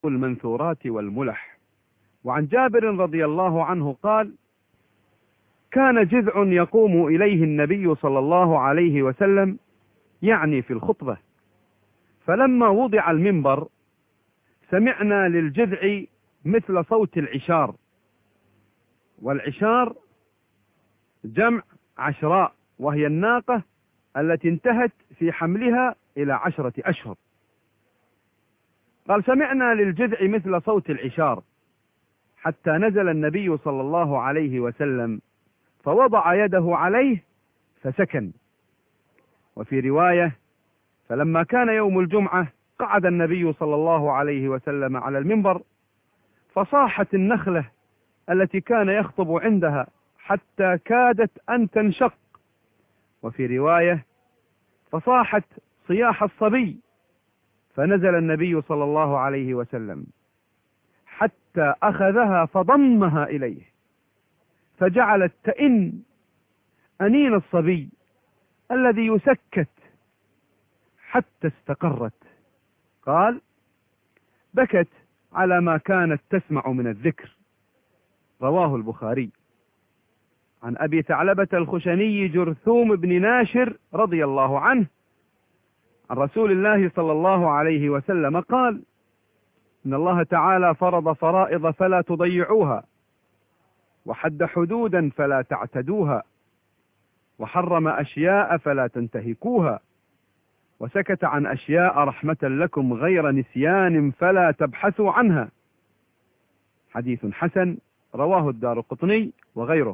المنثورات والملح. وعن جابر رضي الله عنه قال: كان جذع يقوم إليه النبي صلى الله عليه وسلم، يعني في الخطبة، فلما وضع المنبر سمعنا للجذع مثل صوت العشار، والعشار جمع عشراء، وهي الناقة التي انتهت في حملها إلى 10 أشهر. قال: سمعنا للجذع مثل صوت العشار، حتى نزل النبي صلى الله عليه وسلم فوضع يده عليه فسكن. وفي رواية: فلما كان يوم الجمعة قعد النبي صلى الله عليه وسلم على المنبر، فصاحت النخلة التي كان يخطب عندها حتى كادت أن تنشق. وفي رواية: فصاحت صياح الصبي، فنزل النبي صلى الله عليه وسلم حتى أخذها فضمها إليه، فجعلت تئن أنين الصبي الذي يسكت حتى استقرت. قال: بكت على ما كانت تسمع من الذكر. رواه البخاري. عن أبي ثعلبة الخشني جرثوم بن ناشر رضي الله عنه عن رسول الله صلى الله عليه وسلم قال: إن الله تعالى فرض فرائض فلا تضيعوها، وحد حدودا فلا تعتدوها، وحرم أشياء فلا تنتهكوها، وسكت عن أشياء رحمة لكم غير نسيان فلا تبحثوا عنها. حديث حسن، رواه الدارقطني وغيره.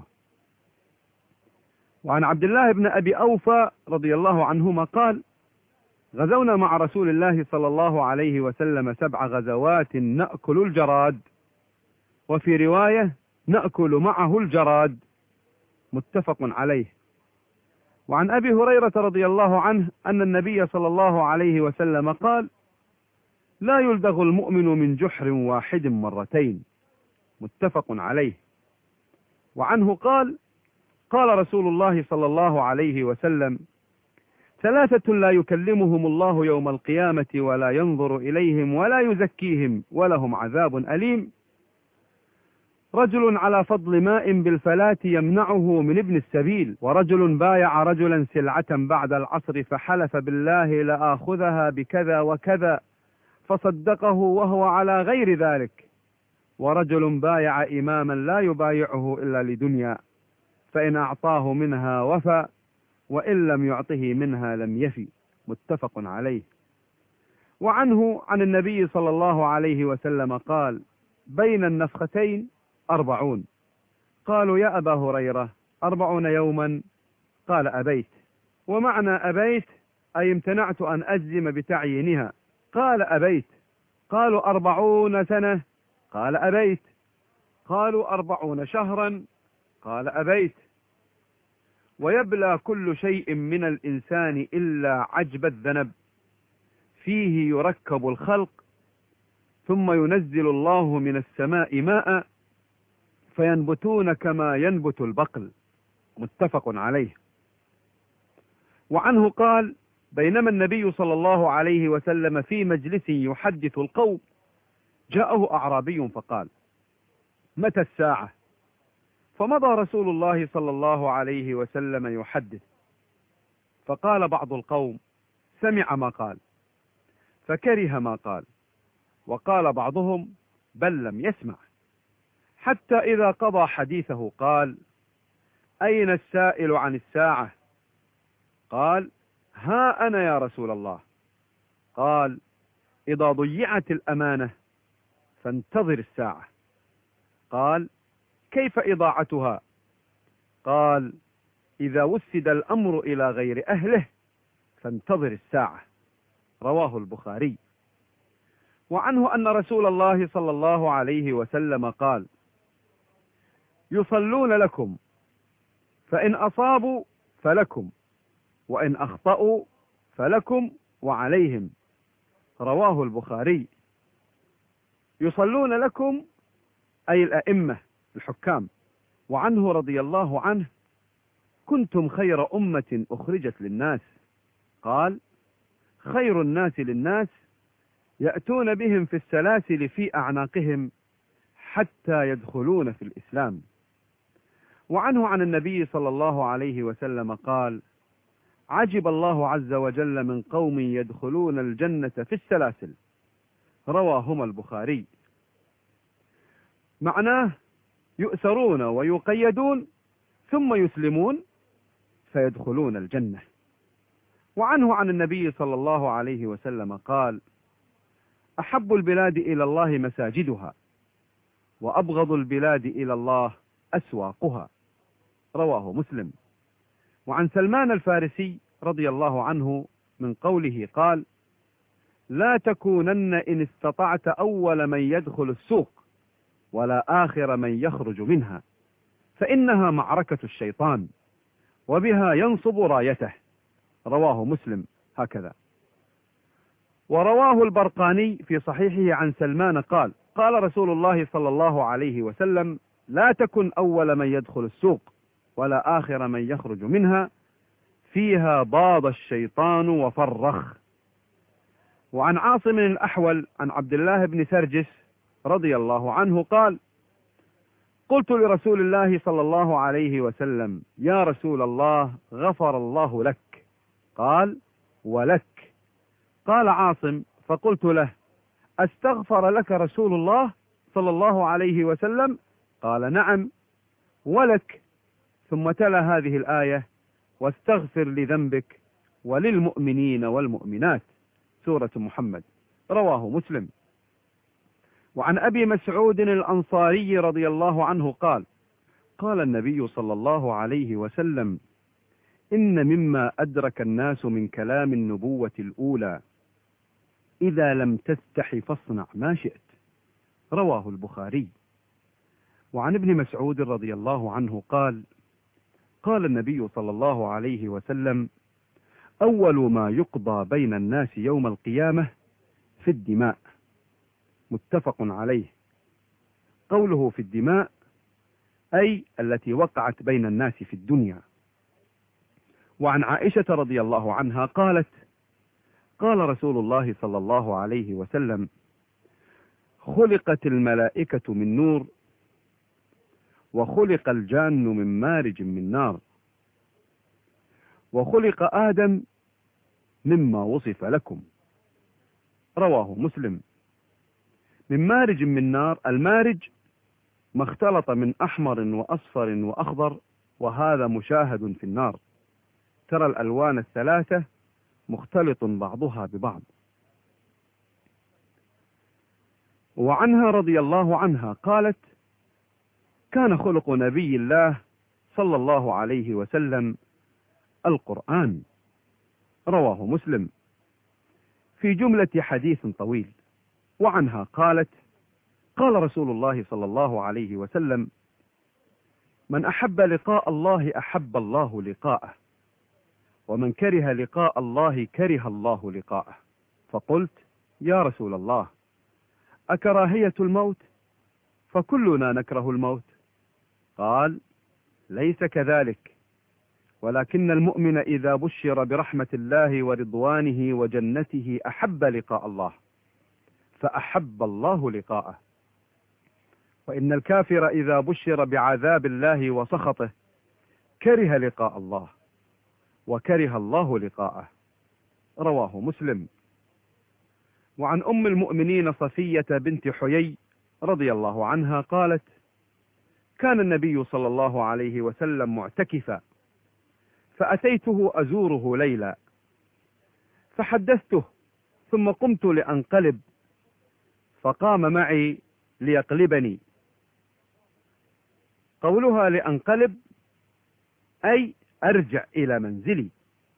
وعن عبد الله بن أبي أوفى رضي الله عنهما قال: غزونا مع رسول الله صلى الله عليه وسلم 7 غزوات نأكل الجراد، وفي رواية: نأكل معه الجراد، متفق عليه. وعن أبي هريرة رضي الله عنه أن النبي صلى الله عليه وسلم قال: لا يلدغ المؤمن من جحر واحد 2، متفق عليه. وعنه قال: قال رسول الله صلى الله عليه وسلم: 3 لا يكلمهم الله يوم القيامة ولا ينظر إليهم ولا يزكيهم ولهم عذاب أليم: رجل على فضل ماء بالفلاة يمنعه من ابن السبيل، ورجل بايع رجلا سلعة بعد العصر فحلف بالله لآخذها بكذا وكذا فصدقه وهو على غير ذلك، ورجل بايع إماما لا يبايعه إلا لدنيا، فإن أعطاه منها وفى، وإن لم يعطه منها لم يفي، متفق عليه. وعنه عن النبي صلى الله عليه وسلم قال: بين النفختين 40. قالوا: يا أبا هريرة 40 يوما؟ قال: أبيت. ومعنى أبيت أي امتنعت أن أجزم بتعيينها. قال: أبيت. قالوا: 40 سنة؟ قال: أبيت. قالوا: 40 شهرا؟ قال: أبيت. ويبلى كل شيء من الإنسان إلا عجب الذنب، فيه يركب الخلق، ثم ينزل الله من السماء ماء فينبتون كما ينبت البقل، متفق عليه. وعنه قال: بينما النبي صلى الله عليه وسلم في مجلس يحدث القوم جاءه أعرابي فقال: متى الساعة؟ فمضى رسول الله صلى الله عليه وسلم يحدث، فقال بعض القوم: سمع ما قال فكره ما قال، وقال بعضهم: بل لم يسمع، حتى إذا قضى حديثه قال: أين السائل عن الساعة؟ قال: ها أنا يا رسول الله. قال: إذا ضيعت الأمانة فانتظر الساعة. قال: كيف إضاعتها؟ قال: إذا وسد الأمر إلى غير أهله فانتظر الساعة. رواه البخاري. وعنه أن رسول الله صلى الله عليه وسلم قال: يصلون لكم، فإن أصابوا فلكم، وإن أخطأوا فلكم وعليهم. رواه البخاري. يصلون لكم أي الأئمة الحكام. وعنه رضي الله عنه: كنتم خير أمة أخرجت للناس. قال: خير الناس للناس يأتون بهم في السلاسل في أعناقهم حتى يدخلون في الإسلام. وعنه عن النبي صلى الله عليه وسلم قال: عجب الله عز وجل من قوم يدخلون الجنة في السلاسل، رواهما البخاري. معناه يؤسرون ويقيدون ثم يسلمون فيدخلون الجنة. وعنه عن النبي صلى الله عليه وسلم قال: أحب البلاد إلى الله مساجدها، وأبغض البلاد إلى الله أسواقها، رواه مسلم. وعن سلمان الفارسي رضي الله عنه من قوله قال: لا تكونن إن استطعت أول من يدخل السوق ولا آخر من يخرج منها، فإنها معركة الشيطان وبها ينصب رايته، رواه مسلم هكذا. ورواه البرقاني في صحيحه عن سلمان قال: قال رسول الله صلى الله عليه وسلم: لا تكن أول من يدخل السوق ولا آخر من يخرج منها، فيها باض الشيطان وفرخ. وعن عاصم الأحول عن عبد الله بن سرجس رضي الله عنه قال: قلت لرسول الله صلى الله عليه وسلم: يا رسول الله، غفر الله لك. قال: ولك. قال عاصم: فقلت له: أستغفر لك رسول الله صلى الله عليه وسلم؟ قال: نعم ولك. ثم تلا هذه الآية: واستغفر لذنبك وللمؤمنين والمؤمنات، سورة محمد، رواه مسلم. وعن أبي مسعود الأنصاري رضي الله عنه قال: قال النبي صلى الله عليه وسلم: إن مما أدرك الناس من كلام النبوة الأولى: إذا لم تستح فاصنع ما شئت، رواه البخاري. وعن ابن مسعود رضي الله عنه قال: قال النبي صلى الله عليه وسلم: أول ما يقضى بين الناس يوم القيامة في الدماء، متفق عليه. قوله في الدماء أي التي وقعت بين الناس في الدنيا. وعن عائشة رضي الله عنها قالت: قال رسول الله صلى الله عليه وسلم: خلقت الملائكة من نور، وخلق الجان من مارج من نار، وخلق آدم مما وصف لكم، رواه مسلم. من مارج من نار، المارج ما اختلط من أحمر وأصفر وأخضر، وهذا مشاهد في النار، ترى الألوان الثلاثة مختلط بعضها ببعض. وعنها رضي الله عنها قالت: كان خلق نبي الله صلى الله عليه وسلم القرآن، رواه مسلم، في جملة حديث طويل. وعنها قالت: قال رسول الله صلى الله عليه وسلم: من أحب لقاء الله أحب الله لقاءه، ومن كره لقاء الله كره الله لقاءه. فقلت: يا رسول الله، أكراهية الموت؟ فكلنا نكره الموت. قال: ليس كذلك، ولكن المؤمن إذا بشر برحمة الله ورضوانه وجنته أحب لقاء الله، فأحب الله لقاءه. وإن الكافر إذا بشر بعذاب الله وسخطه كره لقاء الله، وكره الله لقاءه، رواه مسلم. وعن أم المؤمنين صفية بنت حيي رضي الله عنها قالت: كان النبي صلى الله عليه وسلم معتكفا، فأتيته أزوره ليلا، فحدثته، ثم قمت لأنقلب، فقام معي ليقلبني. قولها لأنقلب أي أرجع إلى منزلي.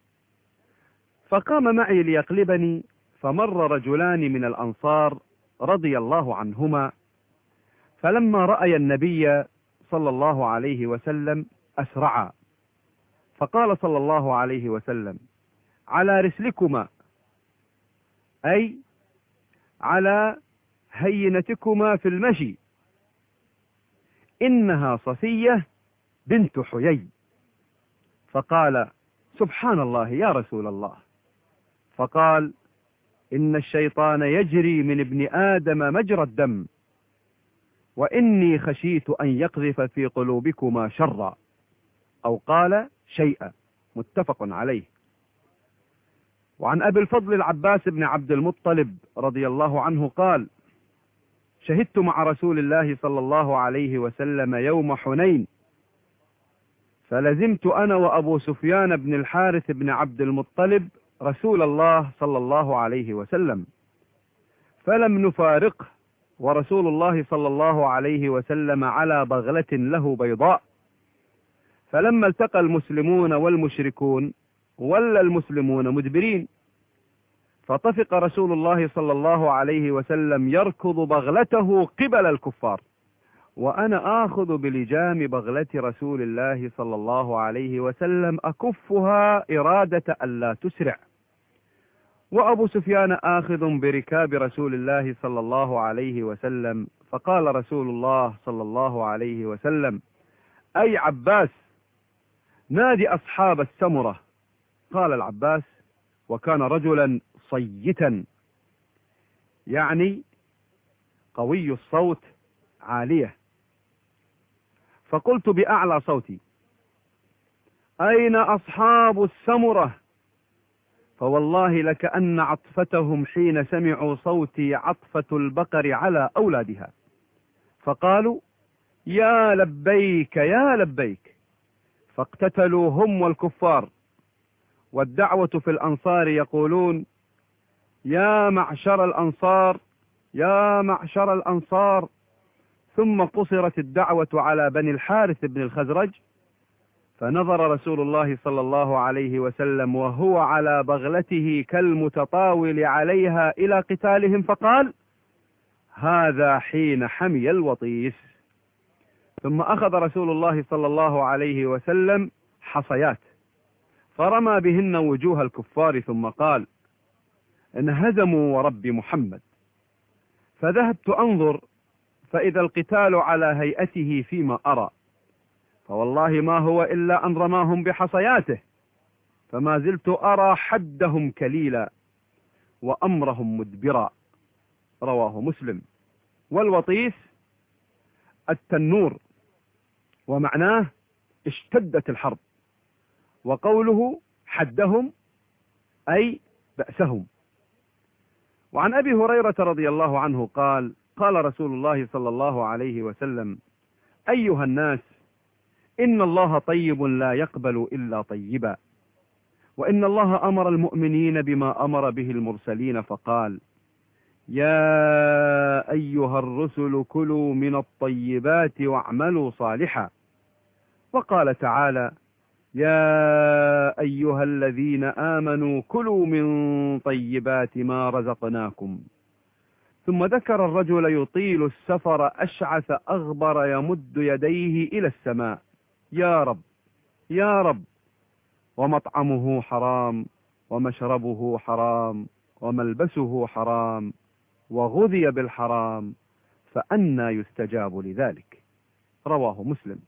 فقام معي ليقلبني، فمر رجلان من الأنصار رضي الله عنهما، فلما رأي النبي صلى الله عليه وسلم أسرعا، فقال صلى الله عليه وسلم: على رسلكما، أي على هينتكما في المشي، إنها صفية بنت حيي. فقال: سبحان الله يا رسول الله. فقال: إن الشيطان يجري من ابن آدم مجرى الدم، وإني خشيت أن يقذف في قلوبكما شرا، أو قال شيئا، متفق عليه. وعن أبي الفضل العباس بن عبد المطلب رضي الله عنه قال: شهدت مع رسول الله صلى الله عليه وسلم يوم حنين، فلزمت أنا وأبو سفيان بن الحارث بن عبد المطلب رسول الله صلى الله عليه وسلم، فلم نفارقه، ورسول الله صلى الله عليه وسلم على بغلة له بيضاء. فلما التقى المسلمون والمشركون ولى المسلمون مدبرين، فطفق رسول الله صلى الله عليه وسلم يركض بغلته قبل الكفار، وأنا آخذ بلجام بغلة رسول الله صلى الله عليه وسلم أكفها إرادة ألا تسرع، وأبو سفيان آخذ بركاب رسول الله صلى الله عليه وسلم. فقال رسول الله صلى الله عليه وسلم: أي عباس، نادي أصحاب السمرة. قال العباس، وكان رجلا صيتا، يعني قوي الصوت عالية. فقلت بأعلى صوتي: أين أصحاب السمرة؟ فوالله لكأن عطفتهم حين سمعوا صوتي عطفة البقر على أولادها، فقالوا: يا لبيك يا لبيك. فاقتتلوا هم والكفار، والدعوة في الأنصار يقولون: يا معشر الأنصار يا معشر الأنصار. ثم قصرت الدعوة على بني الحارث بن الخزرج، فنظر رسول الله صلى الله عليه وسلم وهو على بغلته كالمتطاول عليها إلى قتالهم، فقال: هذا حين حمي الوطيس. ثم أخذ رسول الله صلى الله عليه وسلم حصيات، فرمى بهن وجوه الكفار، ثم قال: انهزموا ورب محمد. فذهبت أنظر، فإذا القتال على هيئته فيما أرى، فوالله ما هو إلا أن رماهم بحصياته، فما زلت أرى حدهم كليلا وأمرهم مدبرا. رواه مسلم. والوطيس التنور، ومعناه اشتدت الحرب، وقوله حدهم أي بأسهم. وعن أبي هريرة رضي الله عنه قال: قال رسول الله صلى الله عليه وسلم: أيها الناس، إن الله طيب لا يقبل إلا طيبا، وإن الله أمر المؤمنين بما أمر به المرسلين، فقال: يا أيها الرسل كلوا من الطيبات واعملوا صالحا. وقال تعالى: يا أيها الذين آمنوا كلوا من طيبات ما رزقناكم. ثم ذكر الرجل يطيل السفر أشعث أغبر يمد يديه إلى السماء: يا رب يا رب، ومطعمه حرام ومشربه حرام وملبسه حرام وغذي بالحرام، فأنى يستجاب لذلك. رواه مسلم.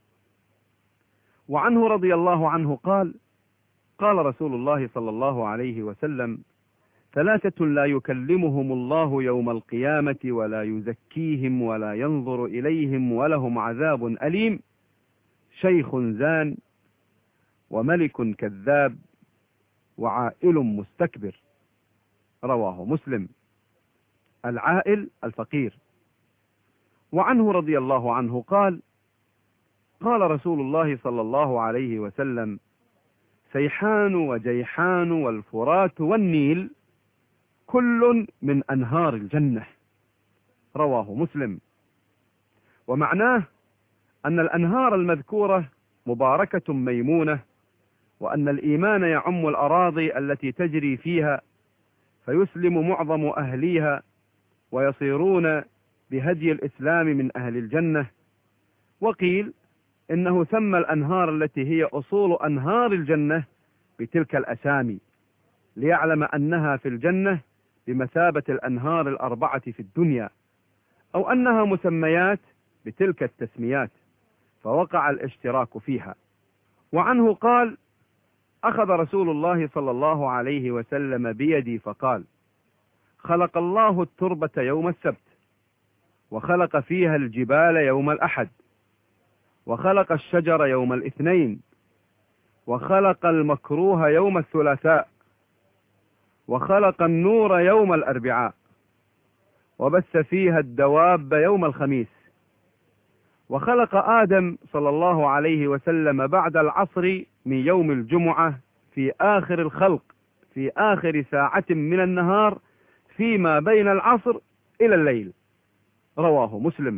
وعنه رضي الله عنه قال: قال رسول الله صلى الله عليه وسلم: ثلاثة لا يكلمهم الله يوم القيامة ولا يزكيهم ولا ينظر إليهم ولهم عذاب أليم: شيخ زان، وملك كذاب، وعائل مستكبر. رواه مسلم. العائل الفقير. وعنه رضي الله عنه قال: قال رسول الله صلى الله عليه وسلم: سيحان وجيحان والفرات والنيل كل من أنهار الجنة. رواه مسلم. ومعناه أن الأنهار المذكورة مباركة ميمونة، وأن الإيمان يعم الأراضي التي تجري فيها، فيسلم معظم أهليها ويصيرون بهدي الإسلام من أهل الجنة. وقيل إنه سمى الأنهار التي هي أصول أنهار الجنة بتلك الأسامي، ليعلم أنها في الجنة بمثابة الأنهار الأربعة في الدنيا، أو أنها مسميات بتلك التسميات، فوقع الاشتراك فيها. وعنه قال: أخذ رسول الله صلى الله عليه وسلم بيدي فقال: خلق الله التربة يوم السبت، وخلق فيها الجبال يوم الأحد، وخلق الشجر يوم الاثنين، وخلق المكروه يوم الثلاثاء، وخلق النور يوم الأربعاء، وبث فيها الدواب يوم الخميس، وخلق آدم صلى الله عليه وسلم بعد العصر من يوم الجمعة في آخر الخلق، في آخر ساعة من النهار فيما بين العصر إلى الليل. رواه مسلم.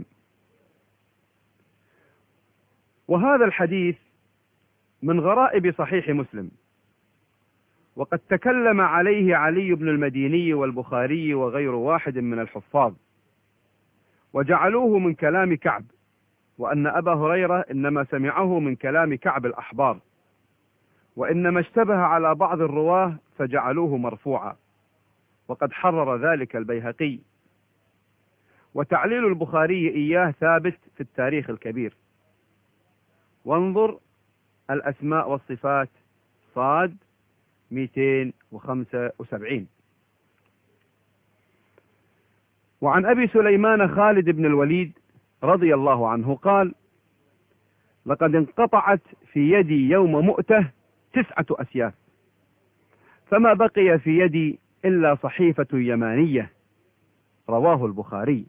وهذا الحديث من غرائب صحيح مسلم، وقد تكلم عليه علي بن المديني والبخاري وغير واحد من الحفاظ، وجعلوه من كلام كعب، وأن أبا هريرة إنما سمعه من كلام كعب الأحبار، وإنما اشتبه على بعض الرواه فجعلوه مرفوعا، وقد حرر ذلك البيهقي. وتعليل البخاري إياه ثابت في التاريخ الكبير، وانظر الأسماء والصفات صاد 275. وعن أبي سليمان خالد بن الوليد رضي الله عنه قال: لقد انقطعت في يدي يوم مؤتة 9 أسياف، فما بقي في يدي إلا صحيفة يمانية. رواه البخاري.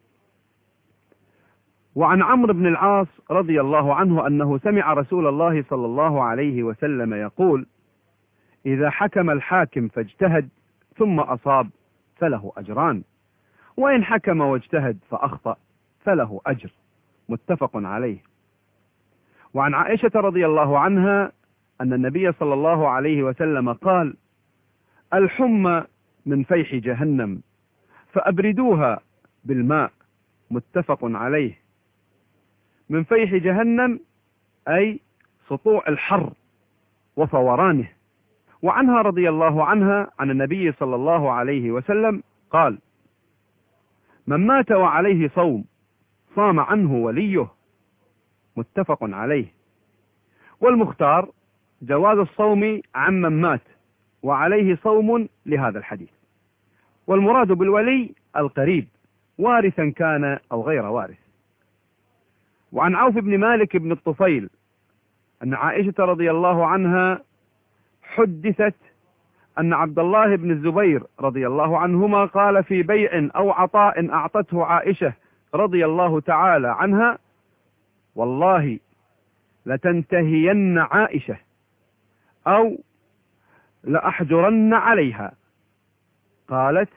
وعن عمرو بن العاص رضي الله عنه أنه سمع رسول الله صلى الله عليه وسلم يقول: إذا حكم الحاكم فاجتهد ثم أصاب فله أجران، وإن حكم واجتهد فأخطأ فله أجر. متفق عليه. وعن عائشة رضي الله عنها أن النبي صلى الله عليه وسلم قال: الحمى من فيح جهنم فأبردوها بالماء. متفق عليه. من فيح جهنم أي سطوع الحر وفورانه. وعنها رضي الله عنها عن النبي صلى الله عليه وسلم قال: من مات وعليه صوم صام عنه وليه. متفق عليه. والمختار جواز الصوم عمن مات وعليه صوم لهذا الحديث، والمراد بالولي القريب وارثا كان أو غير وارث. وعن عوف بن مالك بن الطفيل أن عائشة رضي الله عنها حدثت أن عبد الله بن الزبير رضي الله عنهما قال في بيع أو عطاء أعطته عائشة رضي الله تعالى عنها: والله لتنتهين عائشة أو لأحجرن عليها. قالت: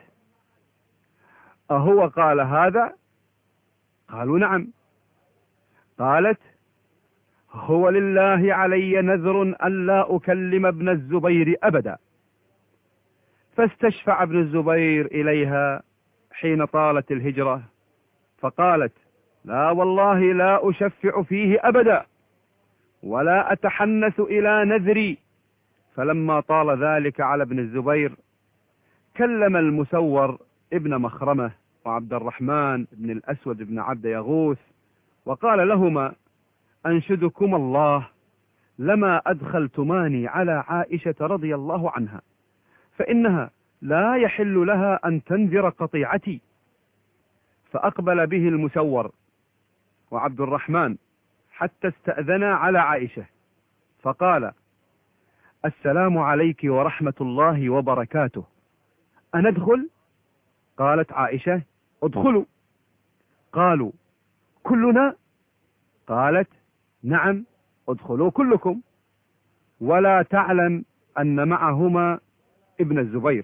أهو قال هذا؟ قالوا: نعم. قالت: هو لله علي نذر ألا أكلم ابن الزبير أبدا. فاستشفع ابن الزبير إليها حين طالت الهجرة، فقالت: لا والله لا أشفع فيه أبدا ولا أتحنث إلى نذري. فلما طال ذلك على ابن الزبير كلم المسور ابن مخرمة وعبد الرحمن بن الأسود بن عبد يغوث، وقال لهما: أنشدكم الله لما أدخلتماني على عائشة رضي الله عنها، فإنها لا يحل لها أن تنذر قطيعتي. فأقبل به المسور وعبد الرحمن حتى استأذنا على عائشة، فقال: السلام عليك ورحمة الله وبركاته، أندخل؟ قالت عائشة: ادخلوا. قالوا: كلنا؟ قالت: نعم، ادخلوا كلكم، ولا تعلم أن معهما ابن الزبير.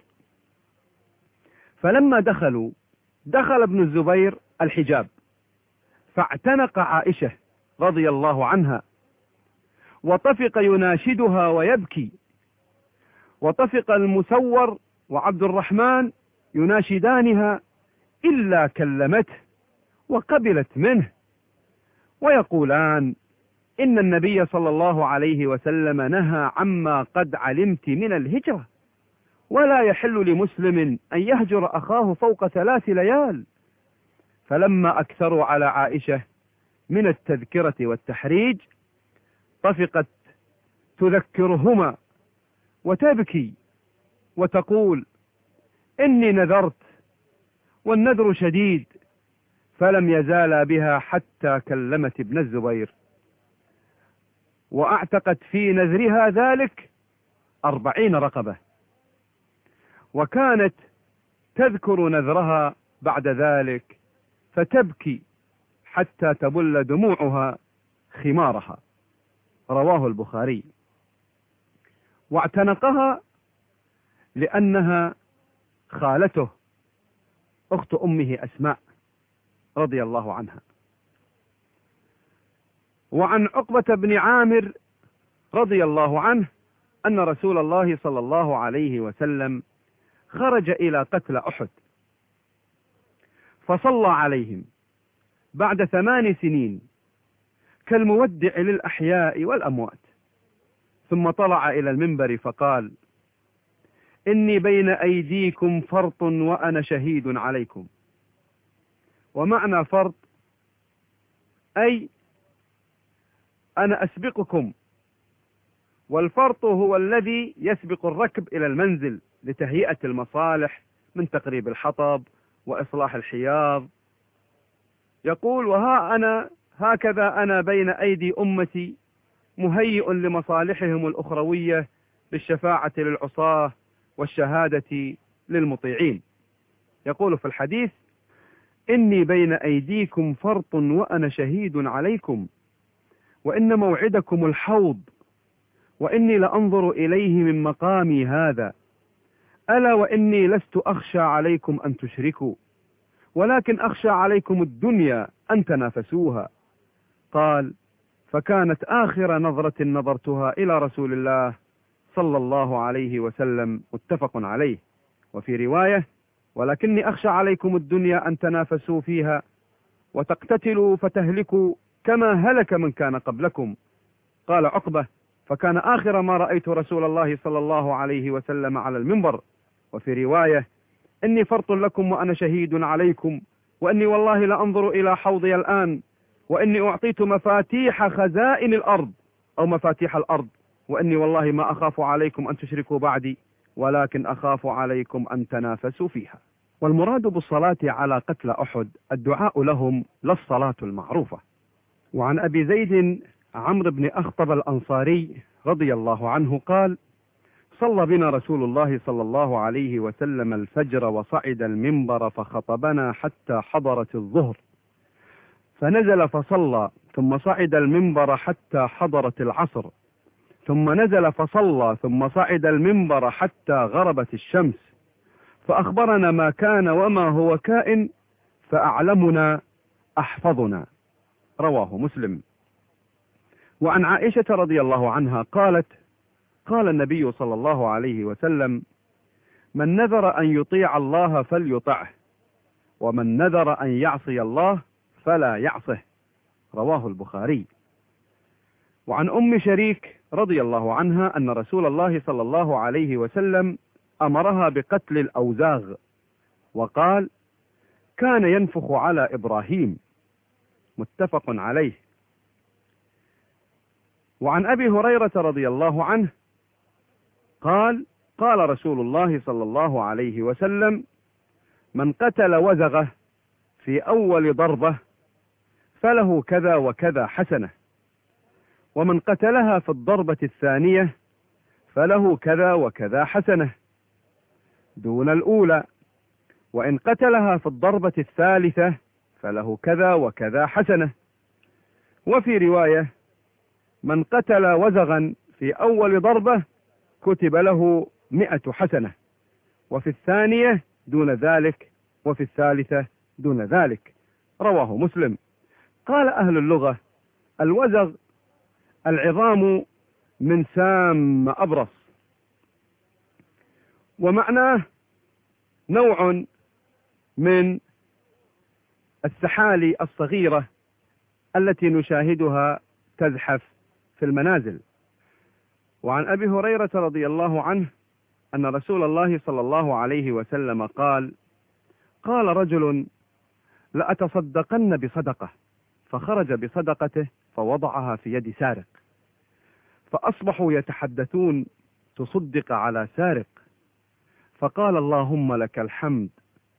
فلما دخلوا دخل ابن الزبير الحجاب، فاعتنق عائشة رضي الله عنها، وطفق يناشدها ويبكي، وطفق المسور وعبد الرحمن يناشدانها إلا كلمته وقبلت منه، ويقولان: إن النبي صلى الله عليه وسلم نهى عما قد علمت من الهجرة، ولا يحل لمسلم أن يهجر أخاه فوق 3 ليال. فلما أكثروا على عائشة من التذكرة والتحريج طفقت تذكرهما وتبكي وتقول: إني نذرت والنذر شديد، فلم يزالا بها حتى كلمت ابن الزبير، وأعتقت في نذرها ذلك 40 رقبة، وكانت تذكر نذرها بعد ذلك فتبكي حتى تبل دموعها خمارها. رواه البخاري. واعتنقها لأنها خالته أخت أمه أسماء رضي الله عنها. وعن عقبة بن عامر رضي الله عنه أن رسول الله صلى الله عليه وسلم خرج إلى قتل أحد فصلى عليهم بعد 8 سنين كالمودع للأحياء والأموات، ثم طلع إلى المنبر فقال: إني بين أيديكم فرط وأنا شهيد عليكم. ومعنى فرط أي أنا أسبقكم، والفرط هو الذي يسبق الركب إلى المنزل لتهيئة المصالح من تقريب الحطب وإصلاح الحياض. يقول: هكذا أنا بين أيدي أمتي مهيئ لمصالحهم الأخروية بالشفاعة للعصاة والشهادة للمطيعين. يقول في الحديث: إني بين أيديكم فرط وأنا شهيد عليكم، وإن موعدكم الحوض، وإني لأنظر إليه من مقامي هذا، ألا وإني لست أخشى عليكم أن تشركوا، ولكن أخشى عليكم الدنيا أن تنافسوها. قال: فكانت آخر نظرة نظرتها إلى رسول الله صلى الله عليه وسلم. متفق عليه. وفي رواية: ولكني أخشى عليكم الدنيا أن تنافسوا فيها وتقتتلوا فتهلكوا كما هلك من كان قبلكم. قال عقبة: فكان آخر ما رأيت رسول الله صلى الله عليه وسلم على المنبر. وفي رواية: إني فرط لكم وأنا شهيد عليكم، وإني والله لأنظر إلى حوضي الآن، وإني أعطيت مفاتيح خزائن الأرض أو مفاتيح الأرض، وإني والله ما أخاف عليكم أن تشركوا بعدي، ولكن أخاف عليكم أن تنافسوا فيها. والمراد بالصلاة على قتل أحد الدعاء لهم لا الصلاة المعروفة. وعن أبي زيد عمرو بن أخطب الأنصاري رضي الله عنه قال: صلى بنا رسول الله صلى الله عليه وسلم الفجر وصعد المنبر فخطبنا حتى حضرت الظهر، فنزل فصلى، ثم صعد المنبر حتى حضرت العصر، ثم نزل فصلى، ثم صعد المنبر حتى غربت الشمس، فأخبرنا ما كان وما هو كائن، فأعلمنا أحفظنا. رواه مسلم. وعن عائشة رضي الله عنها قالت: قال النبي صلى الله عليه وسلم: من نذر أن يطيع الله فليطعه، ومن نذر أن يعصي الله فلا يعصه. رواه البخاري. وعن أم شريك رضي الله عنها أن رسول الله صلى الله عليه وسلم أمرها بقتل الأوزاغ، وقال: كان ينفخ على إبراهيم. متفق عليه. وعن أبي هريرة رضي الله عنه قال: قال رسول الله صلى الله عليه وسلم: من قتل وزغه في أول ضربة فله كذا وكذا حسنة، ومن قتلها في الضربة الثانية فله كذا وكذا حسنة دون الأولى، وإن قتلها في الضربة الثالثة فله كذا وكذا حسنة. وفي رواية: من قتل وزغا في أول ضربة كتب له 100 حسنة، وفي الثانية دون ذلك، وفي الثالثة دون ذلك. رواه مسلم. قال أهل اللغة: الوزغ العظام من سام أبرص، ومعناه نوع من السحالي الصغيرة التي نشاهدها تزحف في المنازل. وعن أبي هريرة رضي الله عنه أن رسول الله صلى الله عليه وسلم قال: قال رجل: لأتصدقن بصدقة، فخرج بصدقته فوضعها في يد سارق، فأصبحوا يتحدثون: تصدق على سارق، فقال: اللهم لك الحمد،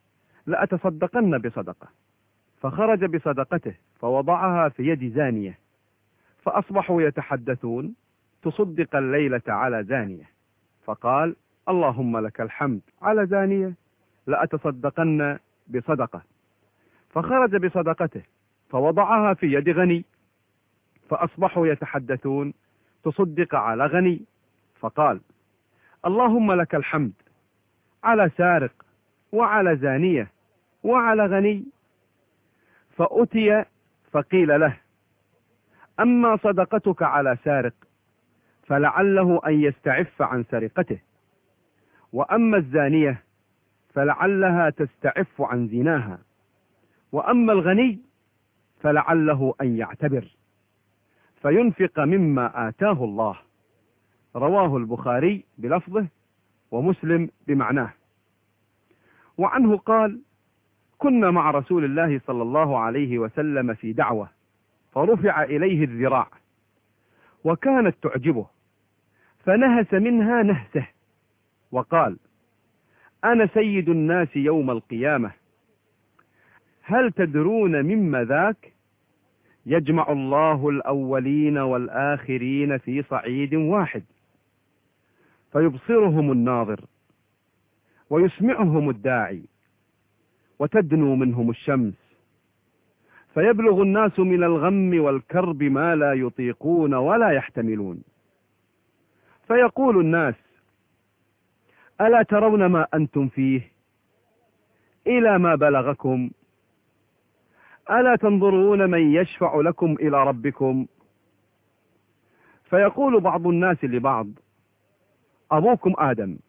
لأتصدقن بصدقة. فخرج بصدقته فوضعها في يد زانية، فأصبحوا يتحدثون: تصدق الليلة على زانية. فقال: اللهم لك الحمد على زانية، لأتصدقن بصدقة. فخرج بصدقته فوضعها في يد غني، فأصبحوا يتحدثون: تصدق على غني. فقال: اللهم لك الحمد على سارق وعلى زانية وعلى غني. فأتي فقيل له: أما صدقتك على سارق فلعله أن يستعف عن سرقته، وأما الزانية فلعلها تستعف عن زناها، وأما الغني فلعله أن يعتبر فينفق مما آتاه الله. رواه البخاري بلفظه ومسلم بمعناه. وعنه قال: كنا مع رسول الله صلى الله عليه وسلم في دعوة، فرفع إليه الذراع وكانت تعجبه، فنهس منها نهسه وقال: أنا سيد الناس يوم القيامة، هل تدرون مما ذاك؟ يجمع الله الأولين والآخرين في صعيد واحد، فيبصرهم الناظر ويسمعهم الداعي، وتدنو منهم الشمس، فيبلغ الناس من الغم والكرب ما لا يطيقون ولا يحتملون، فيقول الناس: ألا ترون ما أنتم فيه؟ إلى ما بلغكم؟ ألا تنظرون من يشفع لكم إلى ربكم؟ فيقول بعض الناس لبعض: أبوكم آدم.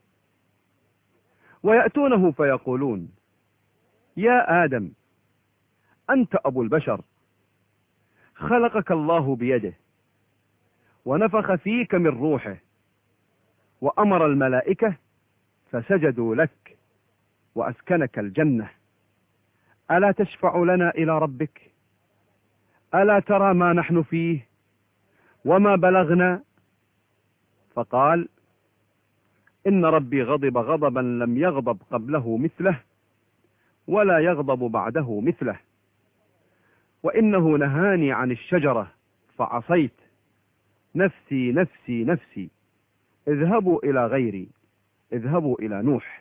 ويأتونه فيقولون: يا آدم، أنت أبو البشر، خلقك الله بيده، ونفخ فيك من روحه، وأمر الملائكة فسجدوا لك، وأسكنك الجنة، ألا تشفع لنا إلى ربك؟ ألا ترى ما نحن فيه وما بلغنا؟ فقال: إن ربي غضب غضبا لم يغضب قبله مثله ولا يغضب بعده مثله، وإنه نهاني عن الشجرة فعصيت، نفسي نفسي نفسي، اذهبوا إلى غيري، اذهبوا إلى نوح.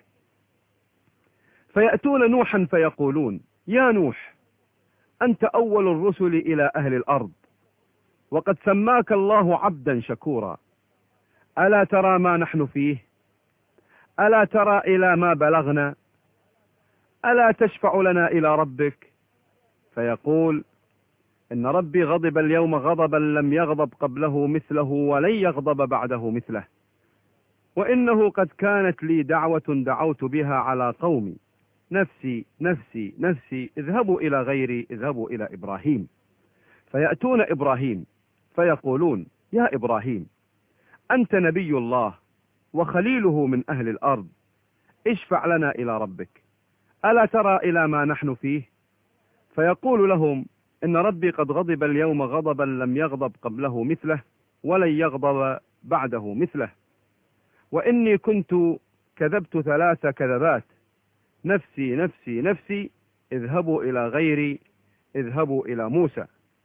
فيأتون نوحا فيقولون: يا نوح، أنت أول الرسل إلى أهل الأرض، وقد سماك الله عبدا شكورا، ألا ترى ما نحن فيه؟ ألا ترى إلى ما بلغنا؟ ألا تشفع لنا إلى ربك؟ فيقول: إن ربي غضب اليوم غضبا لم يغضب قبله مثله ولن يغضب بعده مثله، وإنه قد كانت لي دعوة دعوت بها على قومي، نفسي نفسي نفسي، اذهبوا إلى غيري، اذهبوا إلى إبراهيم. فيأتون إبراهيم فيقولون: يا إبراهيم، أنت نبي الله وخليله من أهل الأرض، اشفع لنا إلى ربك، ألا ترى إلى ما نحن فيه؟ فيقول لهم: إن ربي قد غضب اليوم غضبا لم يغضب قبله مثله ولن يغضب بعده مثله، وإني كنت كذبت 3 كذبات، نفسي نفسي نفسي، اذهبوا إلى غيري، اذهبوا إلى موسى.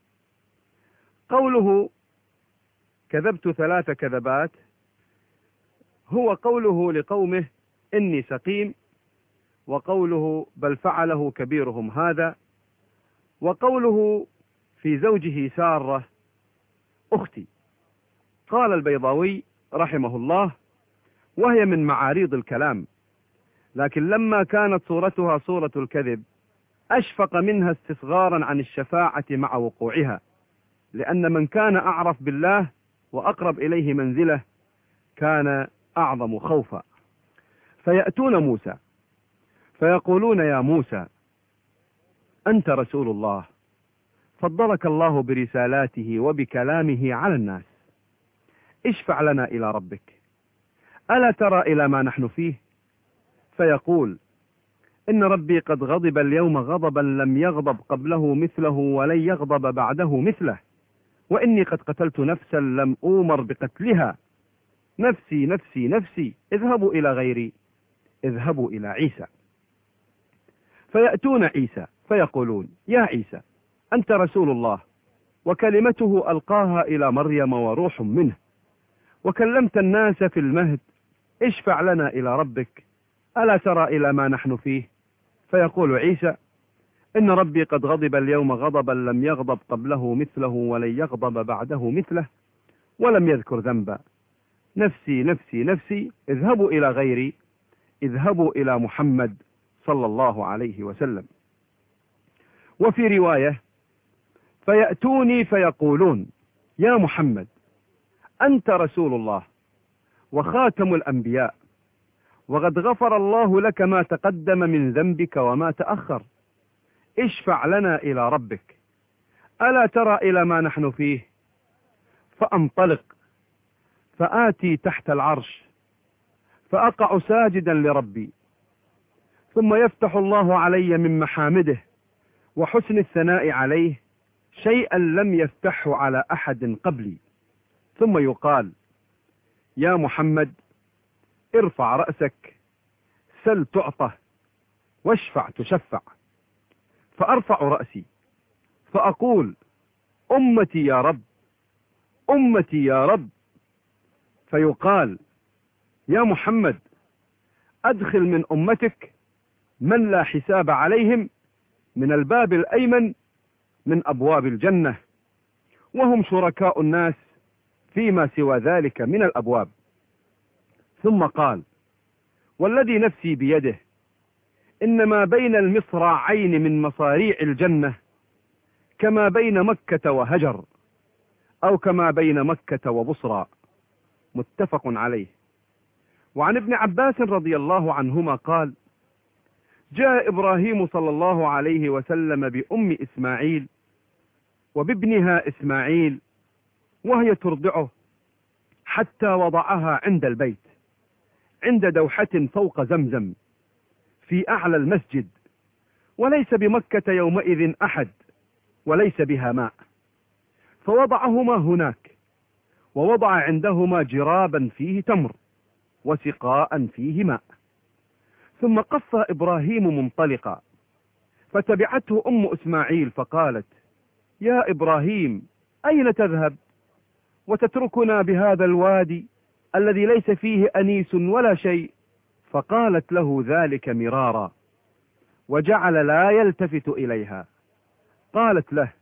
قوله كذبت 3 كذبات هو قوله لقومه: إني سقيم، وقوله: بل فعله كبيرهم هذا، وقوله في زوجه سارة: أختي. قال البيضاوي رحمه الله: وهي من معاريض الكلام، لكن لما كانت صورتها صورة الكذب أشفق منها استصغارا عن الشفاعة مع وقوعها، لأن من كان أعرف بالله وأقرب إليه منزله كان أعظم خوفا. فيأتون موسى فيقولون: يا موسى، أنت رسول الله، فضلك الله برسالاته وبكلامه على الناس، اشفع لنا إلى ربك، ألا ترى إلى ما نحن فيه؟ فيقول: إن ربي قد غضب اليوم غضبا لم يغضب قبله مثله ولن يغضب بعده مثله، وإني قد قتلت نفسا لم أومر بقتلها، نفسي نفسي نفسي، اذهبوا إلى غيري، اذهبوا إلى عيسى. فيأتون عيسى فيقولون: يا عيسى، أنت رسول الله، وكلمته ألقاها إلى مريم وروح منه، وكلمت الناس في المهد، اشفع لنا إلى ربك، ألا ترى إلى ما نحن فيه؟ فيقول عيسى: إن ربي قد غضب اليوم غضبا لم يغضب قبله مثله ولن يغضب بعده مثله، ولم يذكر ذنبا، نفسي نفسي نفسي، اذهبوا إلى غيري، اذهبوا إلى محمد صلى الله عليه وسلم. وفي رواية: فيأتوني فيقولون: يا محمد، أنت رسول الله وخاتم الأنبياء، وقد غفر الله لك ما تقدم من ذنبك وما تأخر، اشفع لنا إلى ربك، ألا ترى إلى ما نحن فيه؟ فأنطلق فآتي تحت العرش فأقع ساجدا لربي، ثم يفتح الله علي من محامده وحسن الثناء عليه شيئا لم يفتحه على أحد قبلي، ثم يقال: يا محمد، ارفع رأسك، سل تعطى، واشفع تشفع. فأرفع رأسي فأقول: أمتي يا رب، أمتي يا رب. فيقال: يا محمد، أدخل من أمتك من لا حساب عليهم من الباب الأيمن من أبواب الجنة، وهم شركاء الناس فيما سوى ذلك من الأبواب. ثم قال: والذي نفسي بيده، إن ما بين المصراعين من مصاريع الجنة كما بين مكة وهجر، أو كما بين مكة وبصرى. متفق عليه. وعن ابن عباس رضي الله عنهما قال: جاء إبراهيم صلى الله عليه وسلم بأم إسماعيل وبابنها إسماعيل وهي ترضعه، حتى وضعها عند البيت عند دوحة فوق زمزم في أعلى المسجد، وليس بمكة يومئذ أحد، وليس بها ماء، فوضعهما هناك، ووضع عندهما جرابا فيه تمر وسقاء فيه ماء، ثم قص إبراهيم منطلقا، فتبعته أم إسماعيل فقالت: يا إبراهيم، أين تذهب وتتركنا بهذا الوادي الذي ليس فيه أنيس ولا شيء؟ فقالت له ذلك مرارا، وجعل لا يلتفت إليها. قالت له: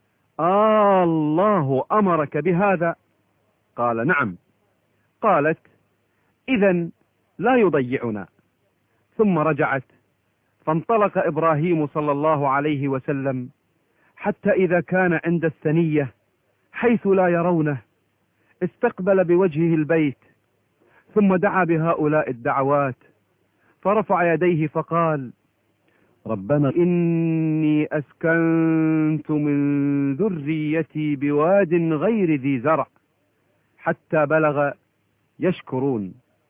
الله أمرك بهذا؟ قال: نعم. قالت: إذن لا يضيعنا. ثم رجعت، فانطلق إبراهيم صلى الله عليه وسلم حتى إذا كان عند الثنية حيث لا يرونه، استقبل بوجهه البيت، ثم دعا بهؤلاء الدعوات، فرفع يديه فقال: ربنا إني أسكنت من ذريتي بواد غير ذي زرع، حتى بلغ يشكرون.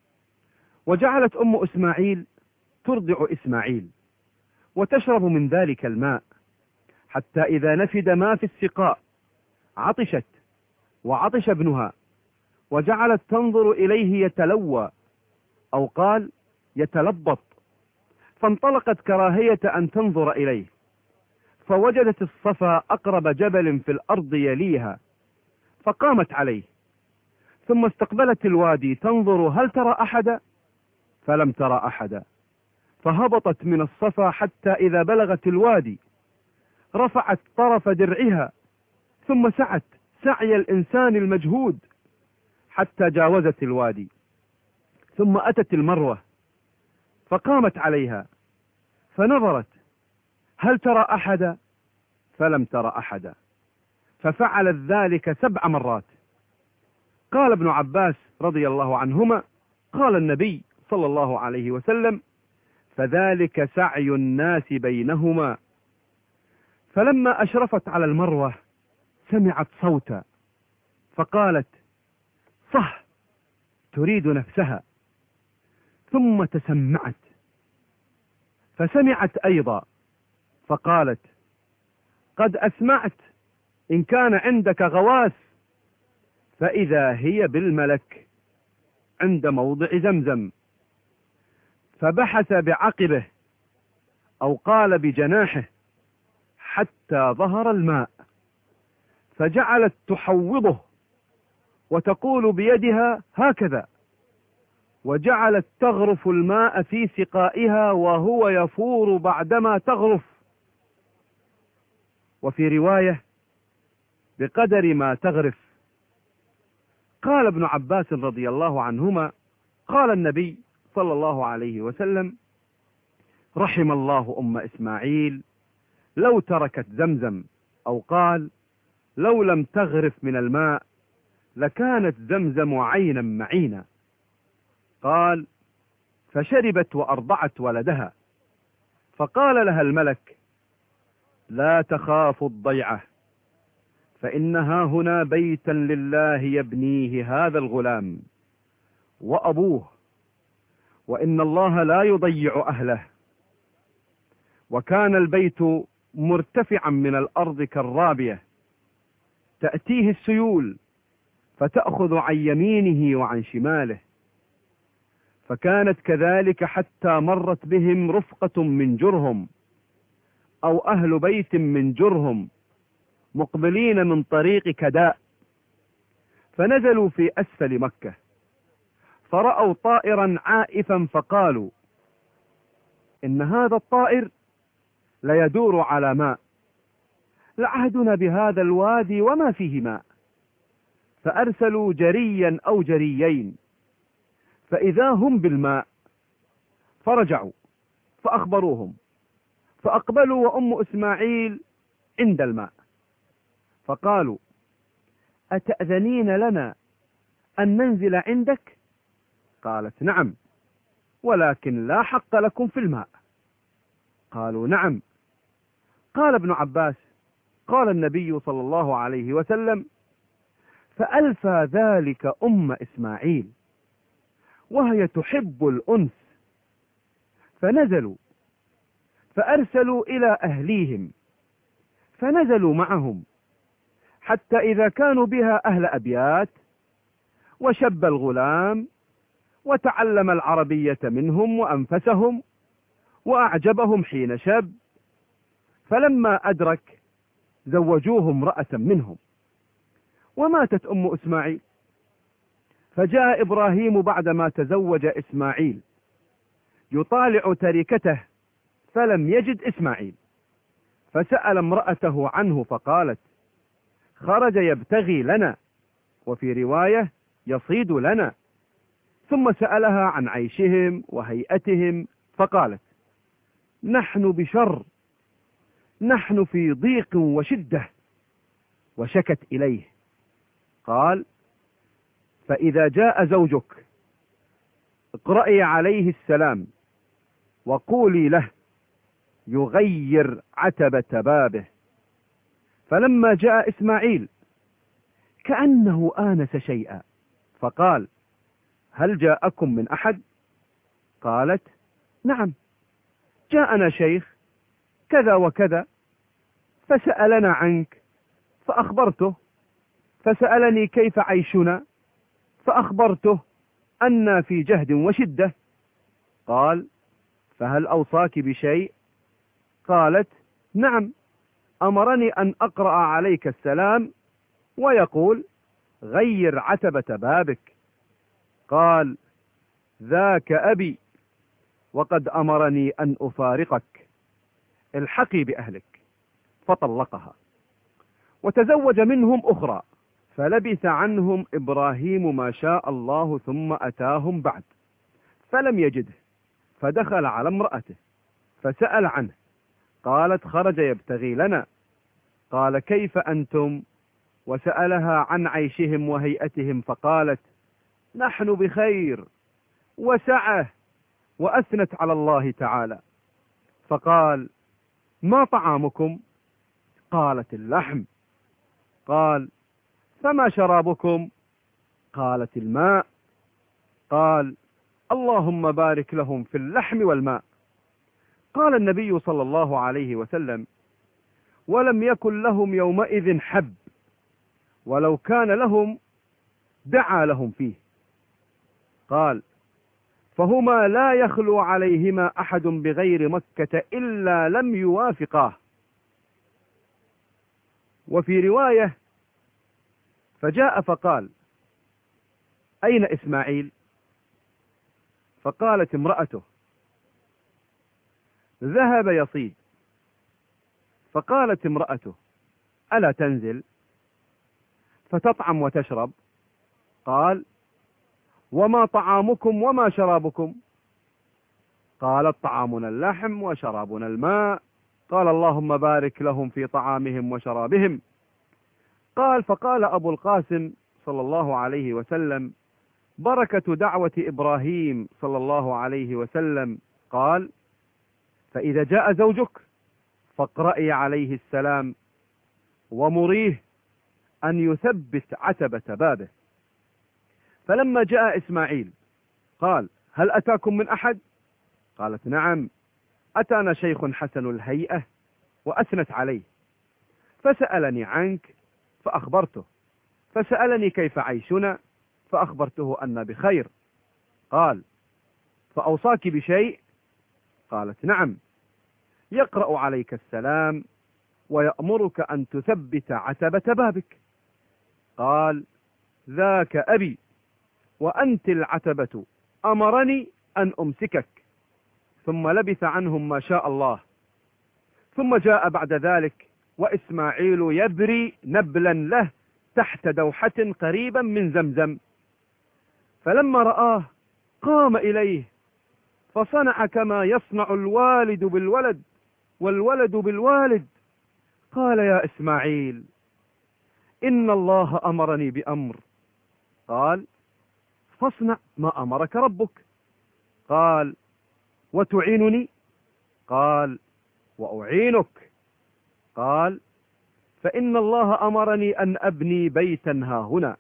وجعلت أم إسماعيل ترضع إسماعيل وتشرب من ذلك الماء، حتى إذا نفد ما في السقاء عطشت وعطش ابنها، وجعلت تنظر إليه يتلوى، أو قال يتلبط، فانطلقت كراهية أن تنظر إليه، فوجدت الصفا أقرب جبل في الأرض يليها، فقامت عليه، ثم استقبلت الوادي تنظر هل ترى أحدا، فلم ترى أحدا، فهبطت من الصفا حتى إذا بلغت الوادي رفعت طرف درعها، ثم سعت سعي الإنسان المجهود حتى جاوزت الوادي، ثم أتت المروة فقامت عليها، فنظرت هل ترى أحدا، فلم ترى أحدا، ففعلت ذلك 7 مرات. قال ابن عباس رضي الله عنهما: قال النبي صلى الله عليه وسلم: فذلك سعي الناس بينهما. فلما أشرفت على المروة سمعت صوتا، فقالت: صح، تريد نفسها. ثم تسمعت فسمعت أيضا، فقالت: قد أسمعت، إن كان عندك غواث. فإذا هي بالملك عند موضع زمزم، فبحث بعقبه أو قال بجناحه حتى ظهر الماء، فجعلت تحوضه وتقول بيدها هكذا، وجعلت تغرف الماء في سقائها وهو يفور بعدما تغرف. وفي رواية بقدر ما تغرف. قال ابن عباس رضي الله عنهما: قال النبي صلى الله عليه وسلم: رحم الله أم إسماعيل لو تركت زمزم، أو قال: لو لم تغرف من الماء لكانت زمزم عينا معينا. قال: فشربت وأرضعت ولدها، فقال لها الملك: لا تخاف الضيعة، فإنها هنا بيتا لله يبنيه هذا الغلام وأبوه، وإن الله لا يضيع أهله. وكان البيت مرتفعا من الأرض كالرابية، تأتيه السيول فتأخذ عن يمينه وعن شماله، فكانت كذلك حتى مرت بهم رفقة من جرهم أو أهل بيت من جرهم مقبلين من طريق كداء، فنزلوا في أسفل مكة، فرأوا طائرا عائفا، فقالوا: إن هذا الطائر ليدور على ماء، لعهدنا بهذا الوادي وما فيه ماء. فأرسلوا جريا أو جريين، فإذا هم بالماء، فرجعوا فأخبروهم، فأقبلوا وأم إسماعيل عند الماء، فقالوا: أتأذنين لنا أن ننزل عندك؟ قالت: نعم، ولكن لا حق لكم في الماء. قالوا: نعم. قال ابن عباس: قال النبي صلى الله عليه وسلم: فألفى ذلك أم إسماعيل وهي تحب الأنس، فنزلوا فأرسلوا إلى أهليهم، فنزلوا معهم حتى إذا كانوا بها أهل أبيات، وشب الغلام وتعلم العربية منهم وأنفسهم وأعجبهم حين شب، فلما أدرك زوجوه امرأة منهم. وماتت أم إسماعيل، فجاء إبراهيم بعدما تزوج إسماعيل يطالع تركته فلم يجد إسماعيل، فسأل امرأته عنه فقالت: خرج يبتغي لنا، وفي رواية يصيد لنا. ثم سألها عن عيشهم وهيئتهم، فقالت: نحن بشر، نحن في ضيق وشدة. وشكت إليه. قال: فإذا جاء زوجك اقرأي عليه السلام وقولي له يغير عتبة بابه. فلما جاء إسماعيل كأنه آنس شيئا، فقال: هل جاءكم من أحد؟ قالت: نعم، جاءنا شيخ كذا وكذا، فسألنا عنك فأخبرته، فسألني كيف عيشنا فأخبرته أنا في جهد وشدة. قال: فهل أوصاك بشيء؟ قالت: نعم، أمرني أن أقرأ عليك السلام ويقول غير عتبة بابك. قال: ذاك أبي، وقد أمرني أن أفارقك، الحقي بأهلك. فطلقها وتزوج منهم أخرى، فلبث عنهم إبراهيم ما شاء الله، ثم أتاهم بعد فلم يجده، فدخل على امرأته فسأل عنه، قالت: خرج يبتغي لنا. قال: كيف أنتم؟ وسألها عن عيشهم وهيئتهم، فقالت: نحن بخير وسعة، وأثنت على الله تعالى. فقال: ما طعامكم؟ قالت: اللحم. قال: فما شرابكم؟ قالت: الماء. قال: اللهم بارك لهم في اللحم والماء. قال النبي صلى الله عليه وسلم: ولم يكن لهم يومئذ حب، ولو كان لهم دعا لهم فيه. قال: فهما لا يخلو عليهما أحد بغير مكة إلا لم يوافقاه. وفي رواية: فجاء فقال: أين إسماعيل؟ فقالت امرأته: ذهب يصيد. فقالت امرأته: ألا تنزل فتطعم وتشرب؟ قال: وما طعامكم وما شرابكم؟ قالت: طعامنا اللحم وشرابنا الماء. قال: اللهم بارك لهم في طعامهم وشرابهم. قال: فقال أبو القاسم صلى الله عليه وسلم: بركة دعوة إبراهيم صلى الله عليه وسلم. قال: فإذا جاء زوجك فاقرئي عليه السلام ومريه أن يثبت عتبة بابه. فلما جاء إسماعيل قال: هل أتاكم من أحد؟ قالت: نعم، أتانا شيخ حسن الهيئة وأثنت عليه، فسألني عنك فأخبرته، فسألني كيف عيشنا فأخبرته أن بخير. قال: فأوصاك بشيء؟ قالت: نعم، يقرأ عليك السلام ويأمرك أن تثبت عتبة بابك. قال: ذاك أبي، وأنت العتبة، أمرني أن أمسكك. ثم لبث عنهم ما شاء الله. ثم جاء بعد ذلك وإسماعيل يبري نبلا له تحت دوحة قريبا من زمزم، فلما رآه قام إليه فصنع كما يصنع الوالد بالولد والولد بالوالد. قال: يا إسماعيل، إن الله أمرني بأمر. قال: فاصنع ما أمرك ربك. قال: وتعينني؟ قال: وأعينك. قال: فإن الله أمرني أن أبني بيتا هاهنا،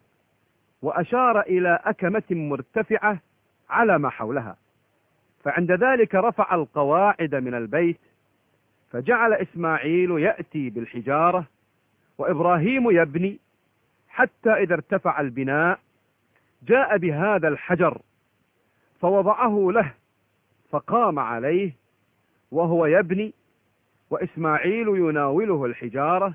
وأشار إلى أكمة مرتفعة على ما حولها. فعند ذلك رفع القواعد من البيت، فجعل إسماعيل يأتي بالحجارة وإبراهيم يبني، حتى إذا ارتفع البناء جاء بهذا الحجر فوضعه له، فقام عليه وهو يبني، وإسماعيل يناوله الحجارة،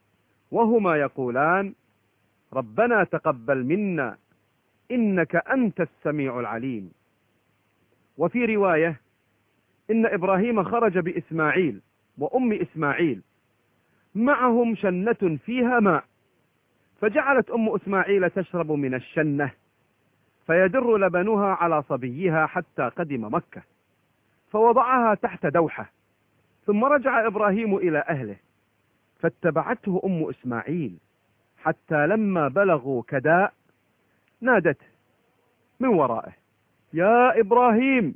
وهما يقولان: ربنا تقبل منا إنك أنت السميع العليم. وفي رواية: إن إبراهيم خرج بإسماعيل وأم إسماعيل، معهم شنة فيها ماء، فجعلت أم إسماعيل تشرب من الشنة، فيدر لبنها على صبيها حتى قدم مكة، فوضعها تحت دوحة. ثم رجع إبراهيم إلى أهله، فاتبعته أم إسماعيل حتى لما بلغوا كداء نادت من ورائه: يا إبراهيم،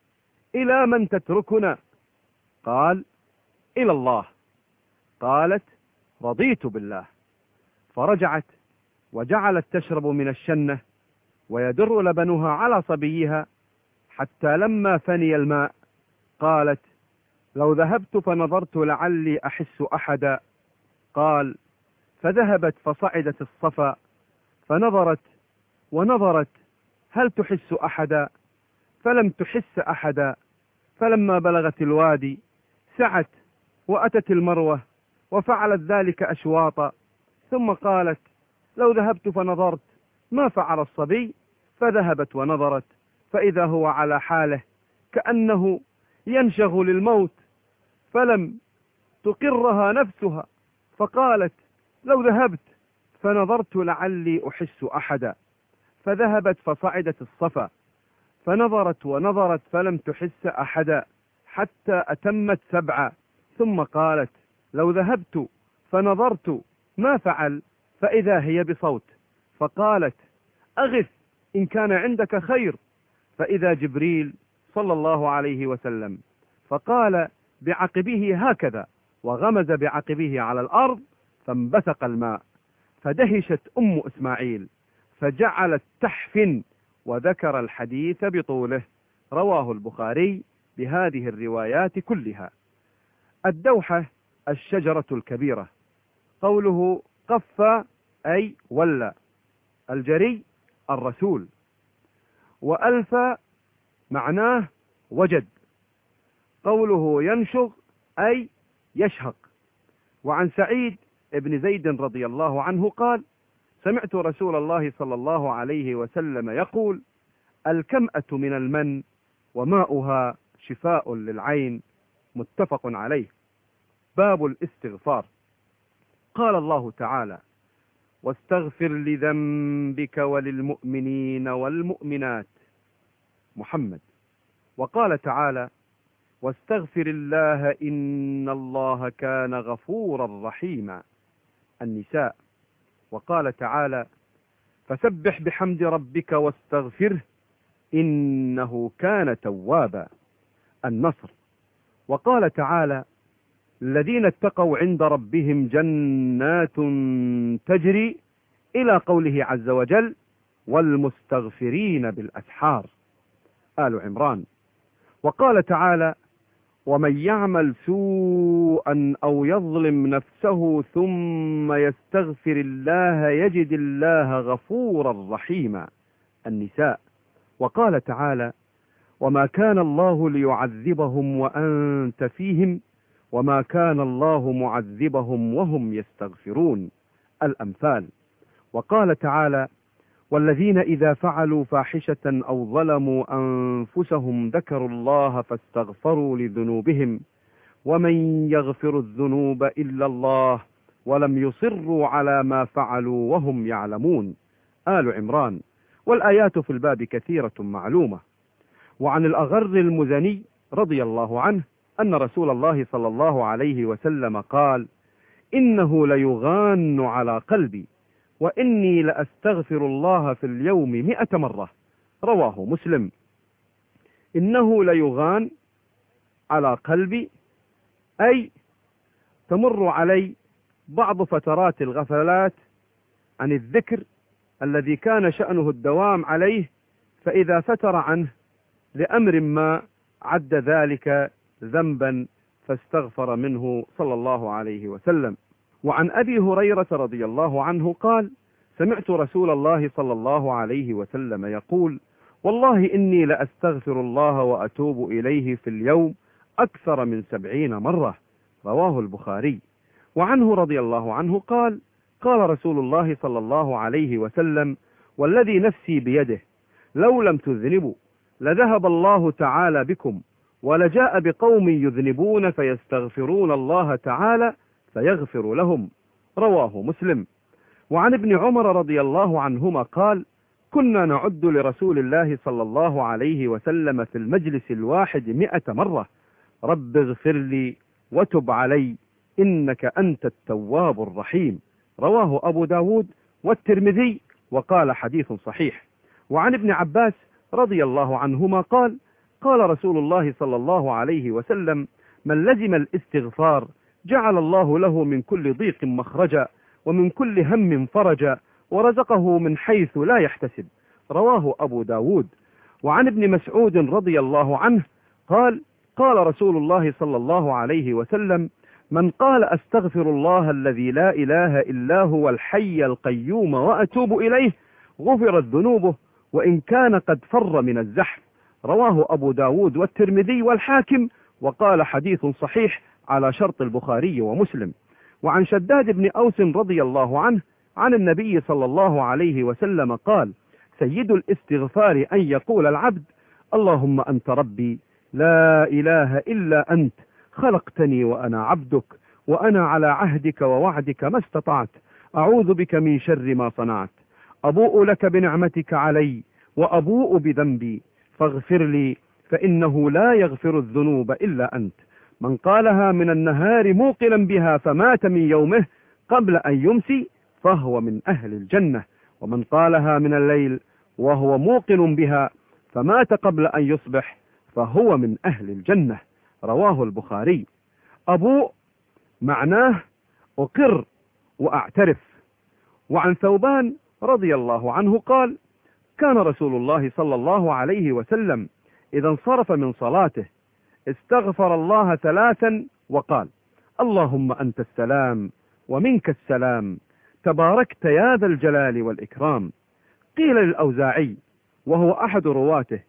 إلى من تتركنا؟ قال: إلى الله. قالت: رضيت بالله. فرجعت وجعلت تشرب من الشنة ويدر لبنها على صبيها حتى لما فني الماء قالت: لو ذهبت فنظرت لعلي أحس أحدا. قال: فذهبت فصعدت الصفا فنظرت ونظرت هل تحس أحدا؟ فلم تحس أحدا. فلما بلغت الوادي سعت وأتت المروة وفعلت ذلك أشواطا، ثم قالت: لو ذهبت فنظرت ما فعل الصبي؟ فذهبت ونظرت فإذا هو على حاله كأنه ينشغل الموت، فلم تقرها نفسها، فقالت: لو ذهبت فنظرت لعلي أحس أحدا. فذهبت فصعدت الصفا فنظرت ونظرت فلم تحس أحدا حتى أتمت 7، ثم قالت: لو ذهبت فنظرت ما فعل؟ فإذا هي بصوت، فقالت: أغث إن كان عندك خير. فإذا جبريل صلى الله عليه وسلم، فقال بعقبه هكذا، وغمز بعقبه على الأرض فانبثق الماء، فدهشت أم إسماعيل فجعلت تحفن، وذكر الحديث بطوله. رواه البخاري بهذه الروايات كلها. الدوحة الشجرة الكبيرة. قوله قف أي ولى. الجري الرسول. وألف معناه وجد. قوله ينشغ أي يشهق. وعن سعيد بن زيد رضي الله عنه قال: سمعت رسول الله صلى الله عليه وسلم يقول: الكمأة من المن وماؤها شفاء للعين. متفق عليه. باب الاستغفار. قال الله تعالى: واستغفر لذنبك وللمؤمنين والمؤمنات. محمد. وقال تعالى: واستغفر الله إن الله كان غفورا رحيما. النساء. وقال تعالى: فسبح بحمد ربك واستغفره إنه كان توابا. النصر. وقال تعالى: الذين اتقوا عند ربهم جنات تجري، إلى قوله عز وجل: والمستغفرين بالأسحار. آل عمران. وقال تعالى: ومن يعمل سوءا أو يظلم نفسه ثم يستغفر الله يجد الله غفورا رحيما. النساء. وقال تعالى: وما كان الله ليعذبهم وأنت فيهم وما كان الله معذبهم وهم يستغفرون. الأمثال. وقال تعالى: والذين إذا فعلوا فاحشة أو ظلموا أنفسهم ذكروا الله فاستغفروا لذنوبهم ومن يغفر الذنوب إلا الله ولم يصروا على ما فعلوا وهم يعلمون. آل عمران. والآيات في الباب كثيرة معلومة. وعن الأغر المزني رضي الله عنه أن رسول الله صلى الله عليه وسلم قال: إنه ليغان على قلبي وإني لأستغفر الله في اليوم 100 مرة. رواه مسلم. إنه ليغان على قلبي أي تمر علي بعض فترات الغفلات عن الذكر الذي كان شأنه الدوام عليه، فإذا فتر عنه لأمر ما عد ذلك ذنبا فاستغفر منه صلى الله عليه وسلم. وعن أبي هريرة رضي الله عنه قال: سمعت رسول الله صلى الله عليه وسلم يقول: والله إني لأستغفر الله وأتوب إليه في اليوم أكثر من 70 مرة. رواه البخاري. وعنه رضي الله عنه قال: قال رسول الله صلى الله عليه وسلم: والذي نفسي بيده لو لم تذنبوا لذهب الله تعالى بكم ولجاء بقوم يذنبون فيستغفرون الله تعالى فيغفر لهم. رواه مسلم. وعن ابن عمر رضي الله عنهما قال: كنا نعد لرسول الله صلى الله عليه وسلم في المجلس الواحد 100 مرة: رب اغفر لي وتب علي إنك أنت التواب الرحيم. رواه أبو داود والترمذي وقال حديث صحيح. وعن ابن عباس رضي الله عنهما قال: قال رسول الله صلى الله عليه وسلم: من لزم الاستغفار جعل الله له من كل ضيق مخرجا ومن كل هم فرجا ورزقه من حيث لا يحتسب. رواه أبو داود. وعن ابن مسعود رضي الله عنه قال: قال رسول الله صلى الله عليه وسلم: من قال أستغفر الله الذي لا إله إلا هو الحي القيوم وأتوب إليه غفرت ذنوبه وإن كان قد فر من الزحف. رواه أبو داود والترمذي والحاكم وقال حديث صحيح على شرط البخاري ومسلم. وعن شداد بن أوس رضي الله عنه عن النبي صلى الله عليه وسلم قال: سيد الاستغفار أن يقول العبد: اللهم أنت ربي لا إله إلا أنت خلقتني وأنا عبدك وأنا على عهدك ووعدك ما استطعت أعوذ بك من شر ما صنعت أبوء لك بنعمتك علي وأبوء بذنبي فاغفر لي فإنه لا يغفر الذنوب إلا أنت. من قالها من النهار موقنا بها فمات من يومه قبل أن يمسي فهو من أهل الجنة، ومن قالها من الليل وهو موقن بها فمات قبل أن يصبح فهو من أهل الجنة. رواه البخاري. أبوء معناه أقر وأعترف. وعن ثوبان رضي الله عنه قال: كان رسول الله صلى الله عليه وسلم إذا انصرف من صلاته استغفر الله 3 وقال: اللهم أنت السلام ومنك السلام تباركت يا ذا الجلال والإكرام. قيل للأوزاعي وهو أحد رواته: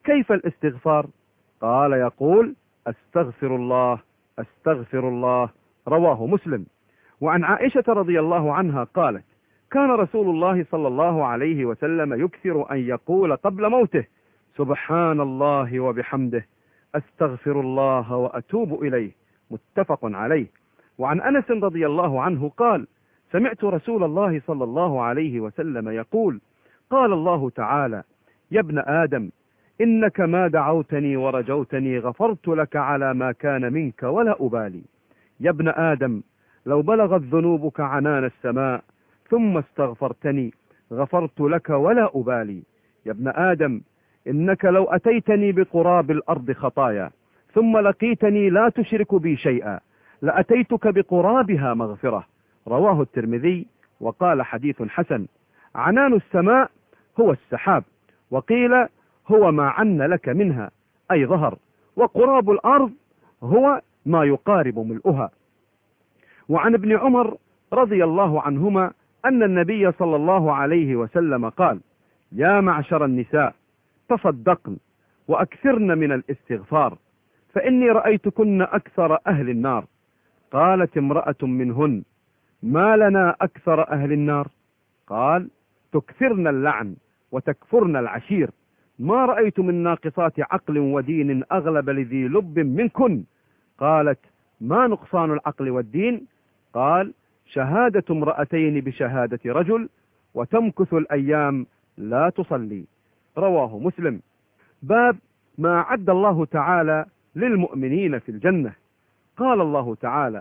كيف الاستغفار؟ قال يقول أستغفر الله أستغفر الله، رواه مسلم. وعن عائشة رضي الله عنها قالت كان رسول الله صلى الله عليه وسلم يكثر أن يقول قبل موته سبحان الله وبحمده أستغفر الله وأتوب إليه، متفق عليه. وعن أنس رضي الله عنه قال سمعت رسول الله صلى الله عليه وسلم يقول قال الله تعالى يا ابن آدم إنك ما دعوتني ورجوتني غفرت لك على ما كان منك ولا أبالي. يا ابن آدم لو بلغت ذنوبك عنان السماء ثم استغفرتني غفرت لك ولا أبالي. يا ابن آدم إنك لو أتيتني بقراب الأرض خطايا ثم لقيتني لا تشرك بي شيئا لأتيتك بقرابها مغفرة، رواه الترمذي وقال حديث حسن. عنان السماء هو السحاب، وقيل هو ما عن لك منها أي ظهر، وقراب الأرض هو ما يقارب ملؤها. وعن ابن عمر رضي الله عنهما أن النبي صلى الله عليه وسلم قال يا معشر النساء تصدقن وأكثرن من الاستغفار فإني رأيتكن أكثر أهل النار. قالت امرأة منهن ما لنا أكثر أهل النار؟ قال تكثرن اللعن وتكفرن العشير، ما رأيت من ناقصات عقل ودين أغلب لذي لب منكن. قالت ما نقصان العقل والدين؟ قال شهادة امرأتين بشهادة رجل وتمكث الأيام لا تصلي، رواه مسلم. باب ما أعد الله تعالى للمؤمنين في الجنة. قال الله تعالى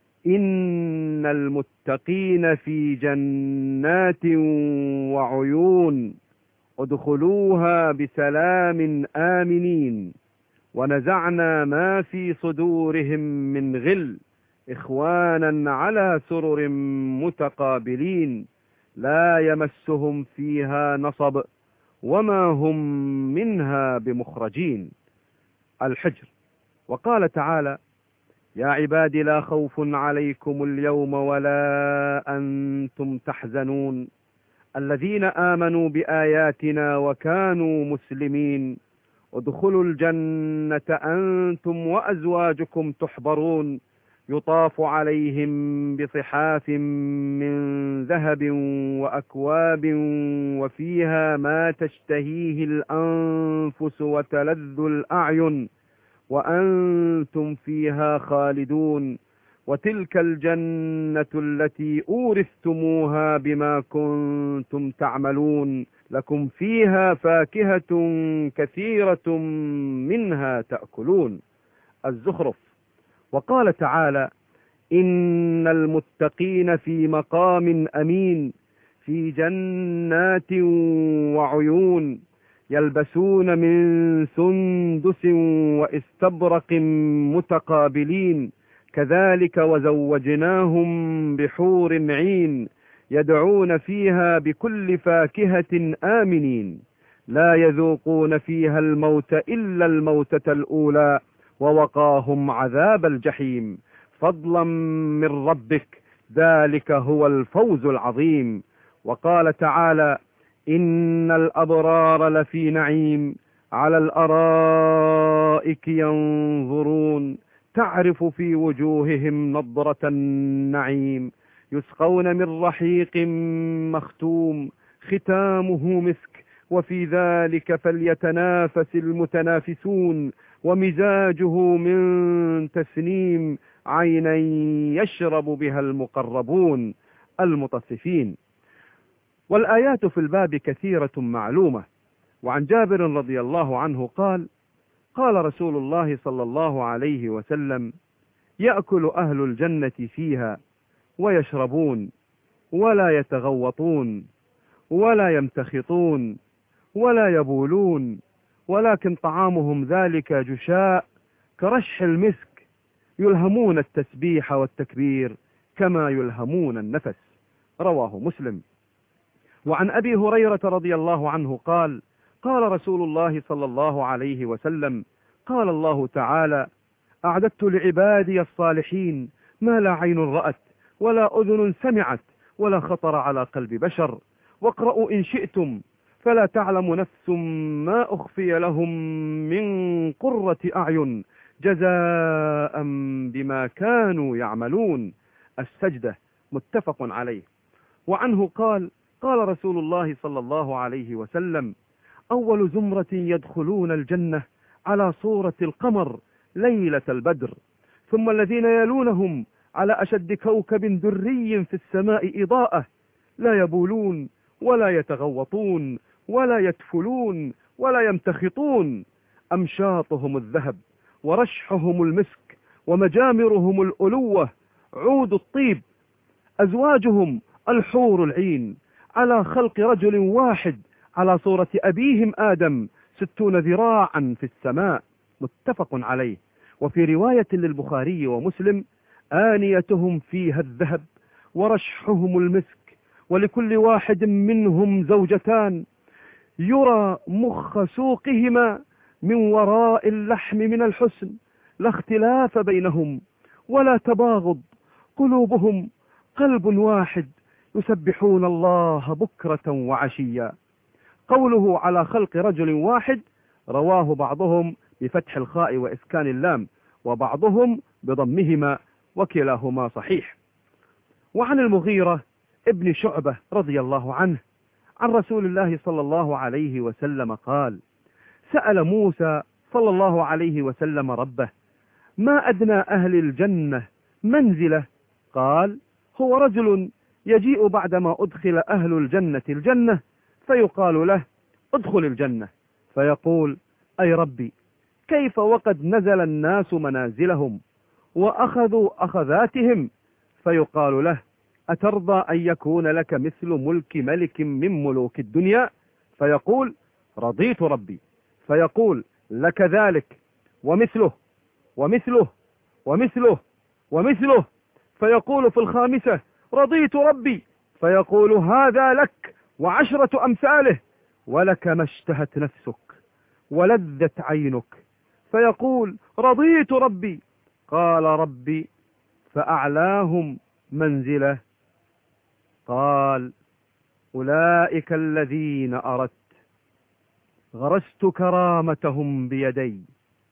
إن المتقين في جنات وعيون ادخلوها بسلام آمنين ونزعنا ما في صدورهم من غل إخوانا على سرر متقابلين لا يمسهم فيها نصب وما هم منها بمخرجين. الحجر. وقال تعالى يا عباد لا خوف عليكم اليوم ولا أنتم تحزنون الذين آمنوا بآياتنا وكانوا مسلمين ادخلوا الجنة أنتم وأزواجكم تحبرون يطاف عليهم بصحاف من ذهب وأكواب وفيها ما تشتهيه الأنفس وتلذ الأعين وأنتم فيها خالدون وتلك الجنة التي أورثتموها بما كنتم تعملون لكم فيها فاكهة كثيرة منها تأكلون. الزخرف. وقال تعالى إن المتقين في مقام أمين في جنات وعيون يلبسون من سندس واستبرق متقابلين كذلك وزوجناهم بحور عين يدعون فيها بكل فاكهة آمنين لا يذوقون فيها الموت إلا الموتة الأولى ووقاهم عذاب الجحيم فضلا من ربك ذلك هو الفوز العظيم. وقال تعالى إن الأبرار لفي نعيم على الأرائك ينظرون تعرف في وجوههم نضرة النعيم يسقون من رحيق مختوم ختامه مسك وفي ذلك فليتنافس المتنافسون ومزاجه من تسنيم عينا يشرب بها المقربون المطففين. والآيات في الباب كثيرة معلومة. وعن جابر رضي الله عنه قال قال رسول الله صلى الله عليه وسلم يأكل أهل الجنة فيها ويشربون ولا يتغوطون ولا يمتخطون ولا يبولون ولكن طعامهم ذلك جشاء كرش المسك يلهمون التسبيح والتكبير كما يلهمون النفس، رواه مسلم. وعن أبي هريرة رضي الله عنه قال قال رسول الله صلى الله عليه وسلم قال الله تعالى أعددت لعبادي الصالحين ما لا عين رأت ولا أذن سمعت ولا خطر على قلب بشر واقرأوا إن شئتم فلا تعلم نفس ما أخفي لهم من قرة أعين جزاء بما كانوا يعملون. السجدة، متفق عليه. وعنه قال: قال رسول الله صلى الله عليه وسلم: أول زمرة يدخلون الجنة على صورة القمر ليلة البدر، ثم الذين يلونهم على أشد كوكب دري في السماء إضاءة، لا يبولون ولا يتغوطون ولا يتفلون ولا يمتخطون، أمشاطهم الذهب ورشحهم المسك ومجامرهم الألوة عود الطيب، أزواجهم الحور العين، على خلق رجل واحد على صورة أبيهم آدم 60 ذراعا في السماء، متفق عليه. وفي رواية للبخاري ومسلم: آنيتهم فيها الذهب ورشحهم المسك، ولكل واحد منهم زوجتان، يرى مخ سوقهما من وراء اللحم من الحسن، لا اختلاف بينهم ولا تباغض، قلوبهم قلب واحد، يسبحون الله بكرة وعشيا. قوله على خلق رجل واحد رواه بعضهم بفتح الخاء وإسكان اللام، وبعضهم بضمهما، وكلاهما صحيح. وعن المغيرة ابن شعبة رضي الله عنه عن رسول الله صلى الله عليه وسلم قال: سأل موسى صلى الله عليه وسلم ربه: ما أدنى أهل الجنة منزلة؟ قال: هو رجل يجيء بعدما أدخل أهل الجنة الجنة فيقال له: ادخل الجنة، فيقول: أي ربي، كيف وقد نزل الناس منازلهم وأخذوا أخذاتهم؟ فيقال له: أترضى أن يكون لك مثل ملك ملك من ملوك الدنيا؟ فيقول: رضيت ربي. فيقول: لك ذلك ومثله ومثله ومثله ومثله. فيقول في الخامسة: رضيت ربي. فيقول: هذا لك وعشرة أمثاله، ولك ما اشتهت نفسك ولذت عينك. فيقول: رضيت ربي. قال: ربي فأعلاهم منزله. قال: أولئك الذين أردت، غرست كرامتهم بيدي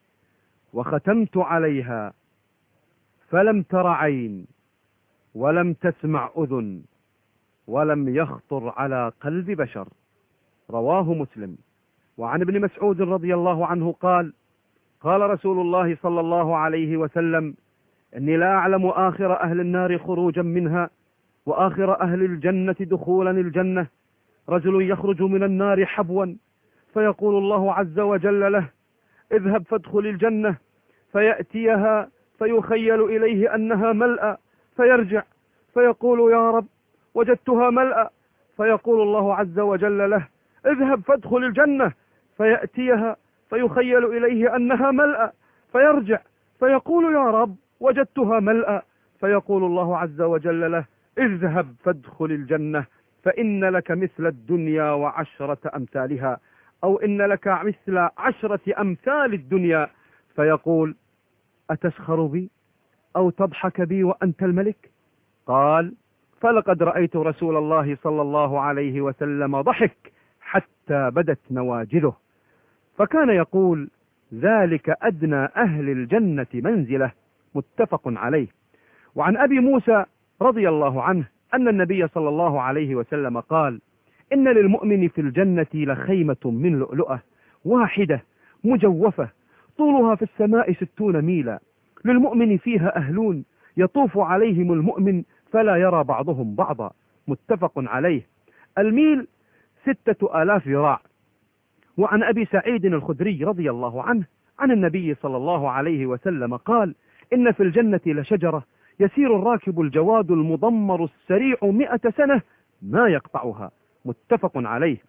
وختمت عليها، فلم تر عين ولم تسمع أذن ولم يخطر على قلب بشر. رواه مسلم. وعن ابن مسعود رضي الله عنه قال: قال رسول الله صلى الله عليه وسلم: إني لا أعلم آخر أهل النار خروجا منها وآخر أهل الجنة دخولا الجنة، رجل يخرج من النار حبوا، فيقول الله عز وجل له: اذهب فادخل الجنة، فيأتيها فيخيل إليه أنها ملأى، فيرجع فيقول: يا رب وجدتها ملأى. فيقول الله عز وجل له: اذهب فادخل الجنة، فيأتيها فيخيل إليه أنها ملأى، فيرجع فيقول: يا رب وجدتها ملأى. فيقول الله عز وجل له: اذهب فادخل الجنة، فإن لك مثل الدنيا وعشرة أمثالها، أو إن لك مثل 10 أمثال الدنيا. فيقول: أتسخر بي أو تضحك بي وأنت الملك؟ قال: فلقد رأيت رسول الله صلى الله عليه وسلم ضحك حتى بدت نواجذه. فكان يقول: ذلك أدنى أهل الجنة منزلة، متفق عليه. وعن أبي موسى رضي الله عنه أن النبي صلى الله عليه وسلم قال: إن للمؤمن في الجنة لخيمة من لؤلؤة واحدة مجوفة طولها في السماء 60 ميلا، للمؤمن فيها أهلون يطوف عليهم المؤمن فلا يرى بعضهم بعضا، متفق عليه. الميل 6000 ذراع. وعن أبي سعيد الخدري رضي الله عنه عن النبي صلى الله عليه وسلم قال: إن في الجنة لشجرة يسير الراكب الجواد المضمر السريع 100 سنة ما يقطعها، متفق عليه.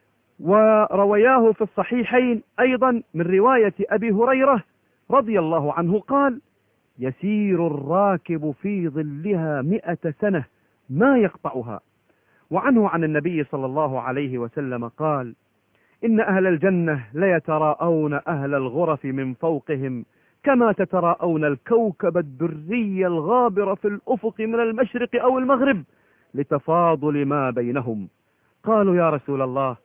وروياه في الصحيحين أيضا من رواية أبي هريرة رضي الله عنه قال: يسير الراكب في ظلها 100 سنة ما يقطعها. وعنه عن النبي صلى الله عليه وسلم قال: إن أهل الجنة ليتراءون أهل الغرف من فوقهم كما تتراءون الكوكب الدري الغابر في الأفق من المشرق أو المغرب، لتفاضل ما بينهم. قالوا: يا رسول الله،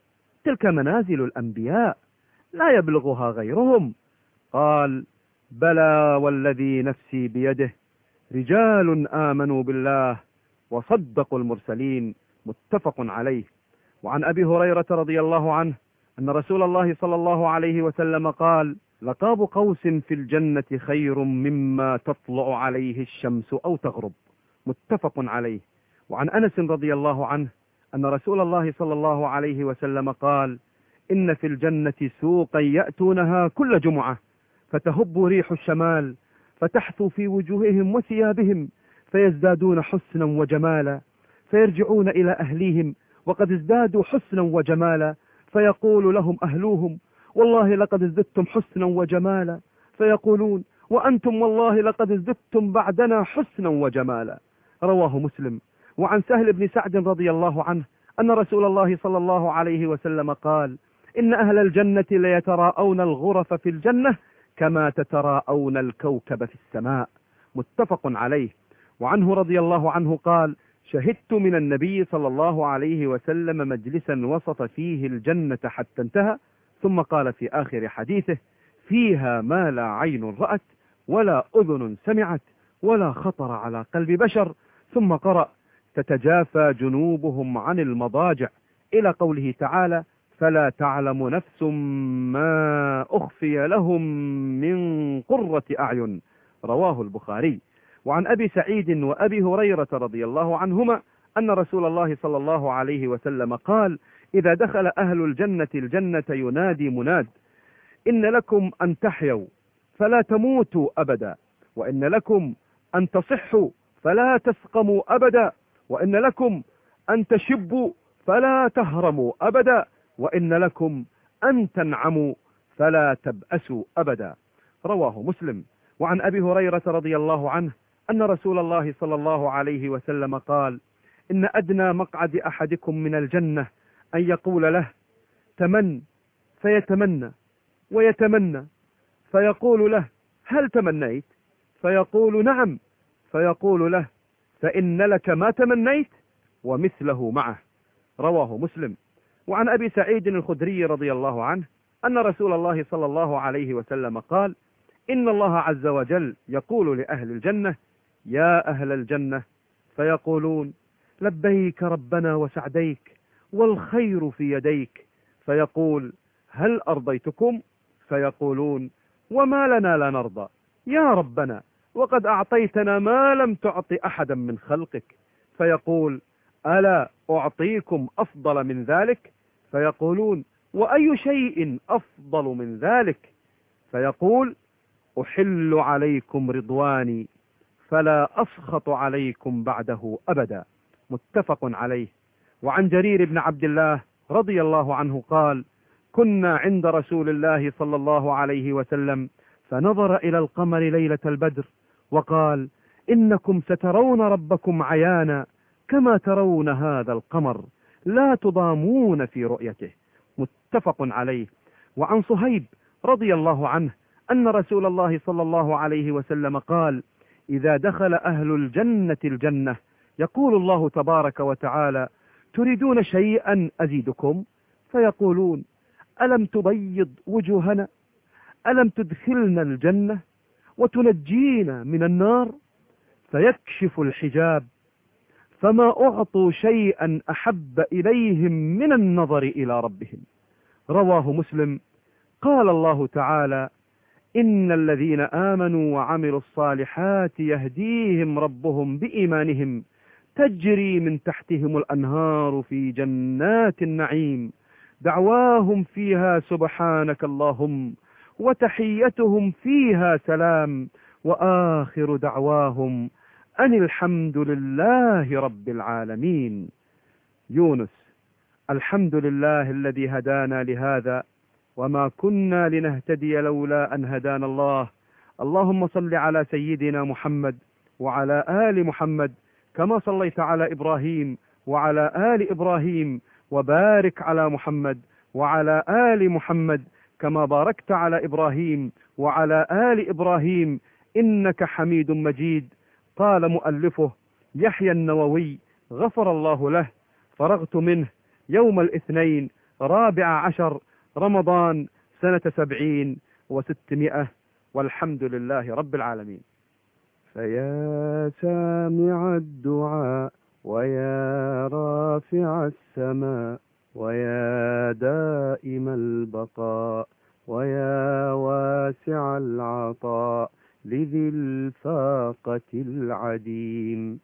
تلك منازل الأنبياء لا يبلغها غيرهم. قال: بلى والذي نفسي بيده، رجال آمنوا بالله وصدقوا المرسلين. متفق عليه. وعن أبي هريرة رضي الله عنه أن رسول الله صلى الله عليه وسلم قال: لقاب قوس في الجنة خير مما تطلع عليه الشمس أو تغرب. متفق عليه. وعن أنس رضي الله عنه أن رسول الله صلى الله عليه وسلم قال: إن في الجنة سوقا يأتونها كل جمعة، فتهب ريح الشمال فتحثو في وجوههم وثيابهم، فيزدادون حسنا وجمالا، فيرجعون إلى أهليهم وقد ازدادوا حسنا وجمالا، فيقول لهم أهلوهم: والله لقد ازددتم حسنا وجمالا، فيقولون: وأنتم والله لقد ازددتم بعدنا حسنا وجمالا. رواه مسلم. وعن سهل بن سعد رضي الله عنه أن رسول الله صلى الله عليه وسلم قال: إن أهل الجنة ليتراءون الغرف في الجنة كما تتراءون الكوكب في السماء. متفق عليه. وعنه رضي الله عنه قال: شهدت من النبي صلى الله عليه وسلم مجلسا وسط فيه الجنة حتى انتهى، ثم قال في آخر حديثه: فيها ما لا عين رأت ولا أذن سمعت ولا خطر على قلب بشر، ثم قرأ: تتجافى جنوبهم عن المضاجع، إلى قوله تعالى: فلا تعلم نفس ما أخفي لهم من قرة أعين. رواه البخاري. وعن أبي سعيد وأبي هريرة رضي الله عنهما أن رسول الله صلى الله عليه وسلم قال: إذا دخل أهل الجنة الجنة ينادي مناد: إن لكم أن تحيوا فلا تموتوا أبدا، وإن لكم أن تصحوا فلا تسقموا أبدا، وإن لكم أن تشبوا فلا تهرموا أبدا، وإن لكم أن تنعموا فلا تبأسوا أبدا. رواه مسلم. وعن أبي هريرة رضي الله عنه أن رسول الله صلى الله عليه وسلم قال: إن أدنى مقعد أحدكم من الجنة أن يقول له: تمن، فيتمنى ويتمنى، فيقول له: هل تمنيت؟ فيقول: نعم. فيقول له: فإن لك ما تمنيت ومثله معه. رواه مسلم. وعن أبي سعيد الخدري رضي الله عنه أن رسول الله صلى الله عليه وسلم قال: إن الله عز وجل يقول لأهل الجنة: يا أهل الجنة، فيقولون: لبيك ربنا وسعديك والخير في يديك، فيقول: هل أرضيتكم؟ فيقولون: وما لنا لا نرضى يا ربنا، وقد أعطيتنا ما لم تعط أحدا من خلقك. فيقول: ألا أعطيكم أفضل من ذلك؟ فيقولون: وأي شيء أفضل من ذلك؟ فيقول: أحل عليكم رضواني فلا أسخط عليكم بعده أبدا. متفق عليه. وعن جرير بن عبد الله رضي الله عنه قال: كنا عند رسول الله صلى الله عليه وسلم فنظر إلى القمر ليلة البدر وقال: إنكم سترون ربكم عيانا كما ترون هذا القمر، لا تضامون في رؤيته. متفق عليه. وعن صهيب رضي الله عنه أن رسول الله صلى الله عليه وسلم قال: إذا دخل أهل الجنة الجنة يقول الله تبارك وتعالى: تريدون شيئا أزيدكم؟ فيقولون: ألم تبيض وجوهنا؟ ألم تدخلنا الجنة وتنجينا من النار؟ فيكشف الحجاب، فما أعطوا شيئا أحب إليهم من النظر إلى ربهم. رواه مسلم. قال الله تعالى: إن الذين آمنوا وعملوا الصالحات يهديهم ربهم بإيمانهم تجري من تحتهم الأنهار في جنات النعيم، دعواهم فيها سبحانك اللهم وتحيتهم فيها سلام، وآخر دعواهم أن الحمد لله رب العالمين. يونس: الحمد لله الذي هدانا لهذا وما كنا لنهتدي لولا أن هدانا الله. اللهم صل على سيدنا محمد وعلى آل محمد كما صليت على إبراهيم وعلى آل إبراهيم، وبارك على محمد وعلى آل محمد كما باركت على إبراهيم وعلى آل إبراهيم إنك حميد مجيد. قال مؤلفه يحيى النووي غفر الله له: فرغت منه يوم الاثنين 14 رمضان سنة 70 و600، والحمد لله رب العالمين. فيا سامع الدعاء ويا رافع السماء ويا دائم البقاء ويا واسع العطاء لذي الفاقة العديم،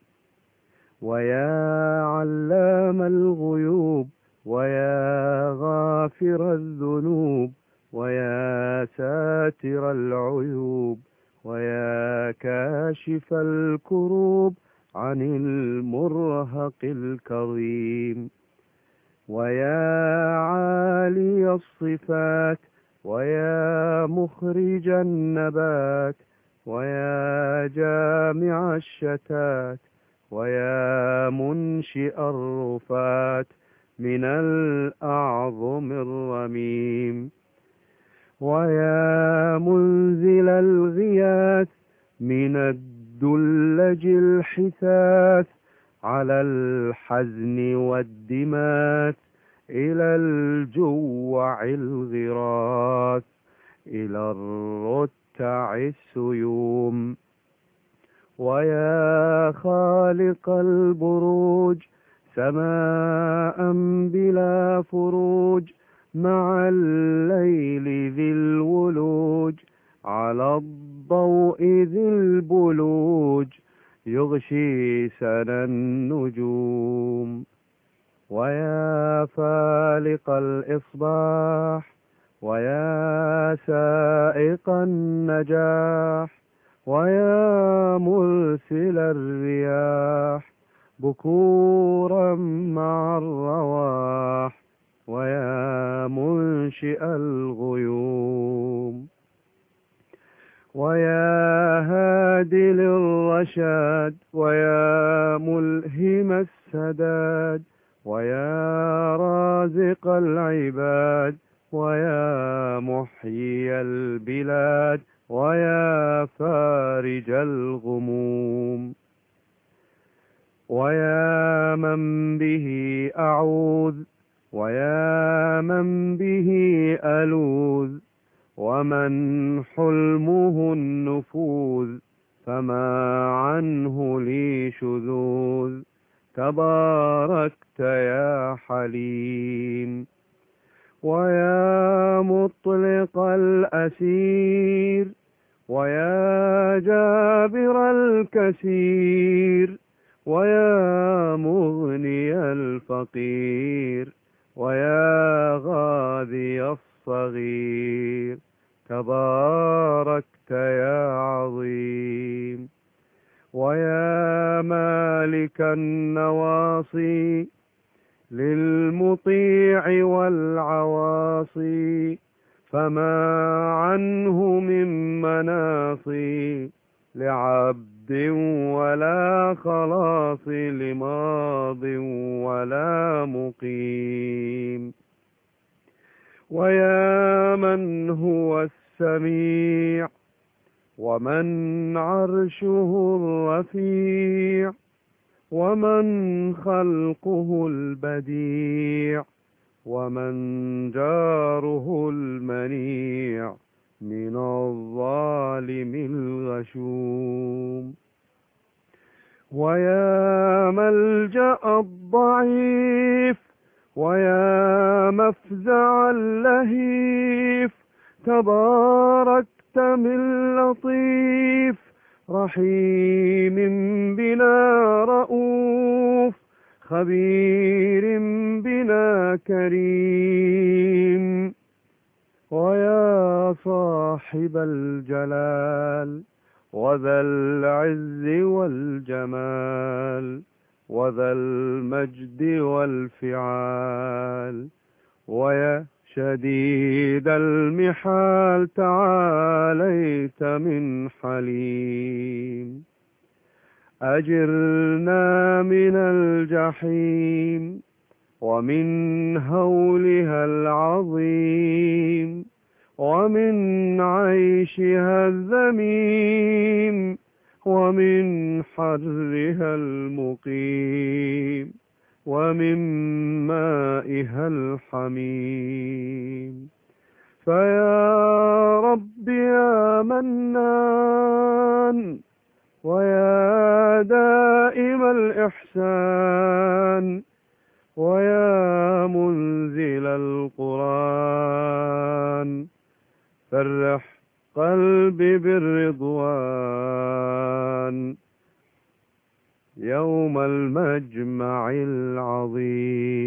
ويا علام الغيوب ويا غافر الذنوب ويا ساتر العيوب ويا كاشف الكروب عن المرهق الكظيم، ويا عالي الصفات ويا مخرج النبات ويا جامع الشتات ويا منشئ الرفات من الأعظم الرميم، ويا منزل الغياث من الدلج الحثاث على الحزن والدماث إلى الجوع الغراث إلى الرتع السيوم، ويا خالق البروج سماء بلا فروج مع الليل ذي الولوج على الضوء ذي البلوج يغشي سنا النجوم، ويا فالق الإصباح ويا سائق النجاح ويا مرسل الرياح بكورا مع الرواح ويا منشئ الغيوم، ويا هادي للرشاد ويا ملهم السداد ويا رازق العباد ويا محيي البلاد ويا فارج الغموم، ويا من به أعوذ ويا من به ألوذ ومن حلمه النفوذ فما عنه لي شذوذ تباركت يا حليم، ويا مطلق الأسير ويا جابر الكسير ويا مغني الفقير ويا غاذي الصغير تباركت يا عظيم، ويا مالك النواصي للمطيع والعواصي فما عنه من مناصي لعبد ولا خلاص لماض ولا مقيم، ويا من هو السميع ومن عرشه الرفيع ومن خلقه البديع ومن جاره المنيع من الظالم الغشوم، ويا ملجأ الضعيف ويا مفزع اللهيف تباركت من لطيف رحيم بنا رؤوف خبير بنا كريم، ويا صاحب الجلال وذا العز والجمال وذا المجد والفعال ويا شديد المحال تعاليت من حليم، أجرنا من الجحيم ومن هولها العظيم ومن عيشها الذميم ومن حرها المقيم ومن مائها الحميم. فيا رب يا منان، ويا دائم الإحسان، ويا منزل القرآن، فرح قلبي بالرضوان يوم المجمع العظيم.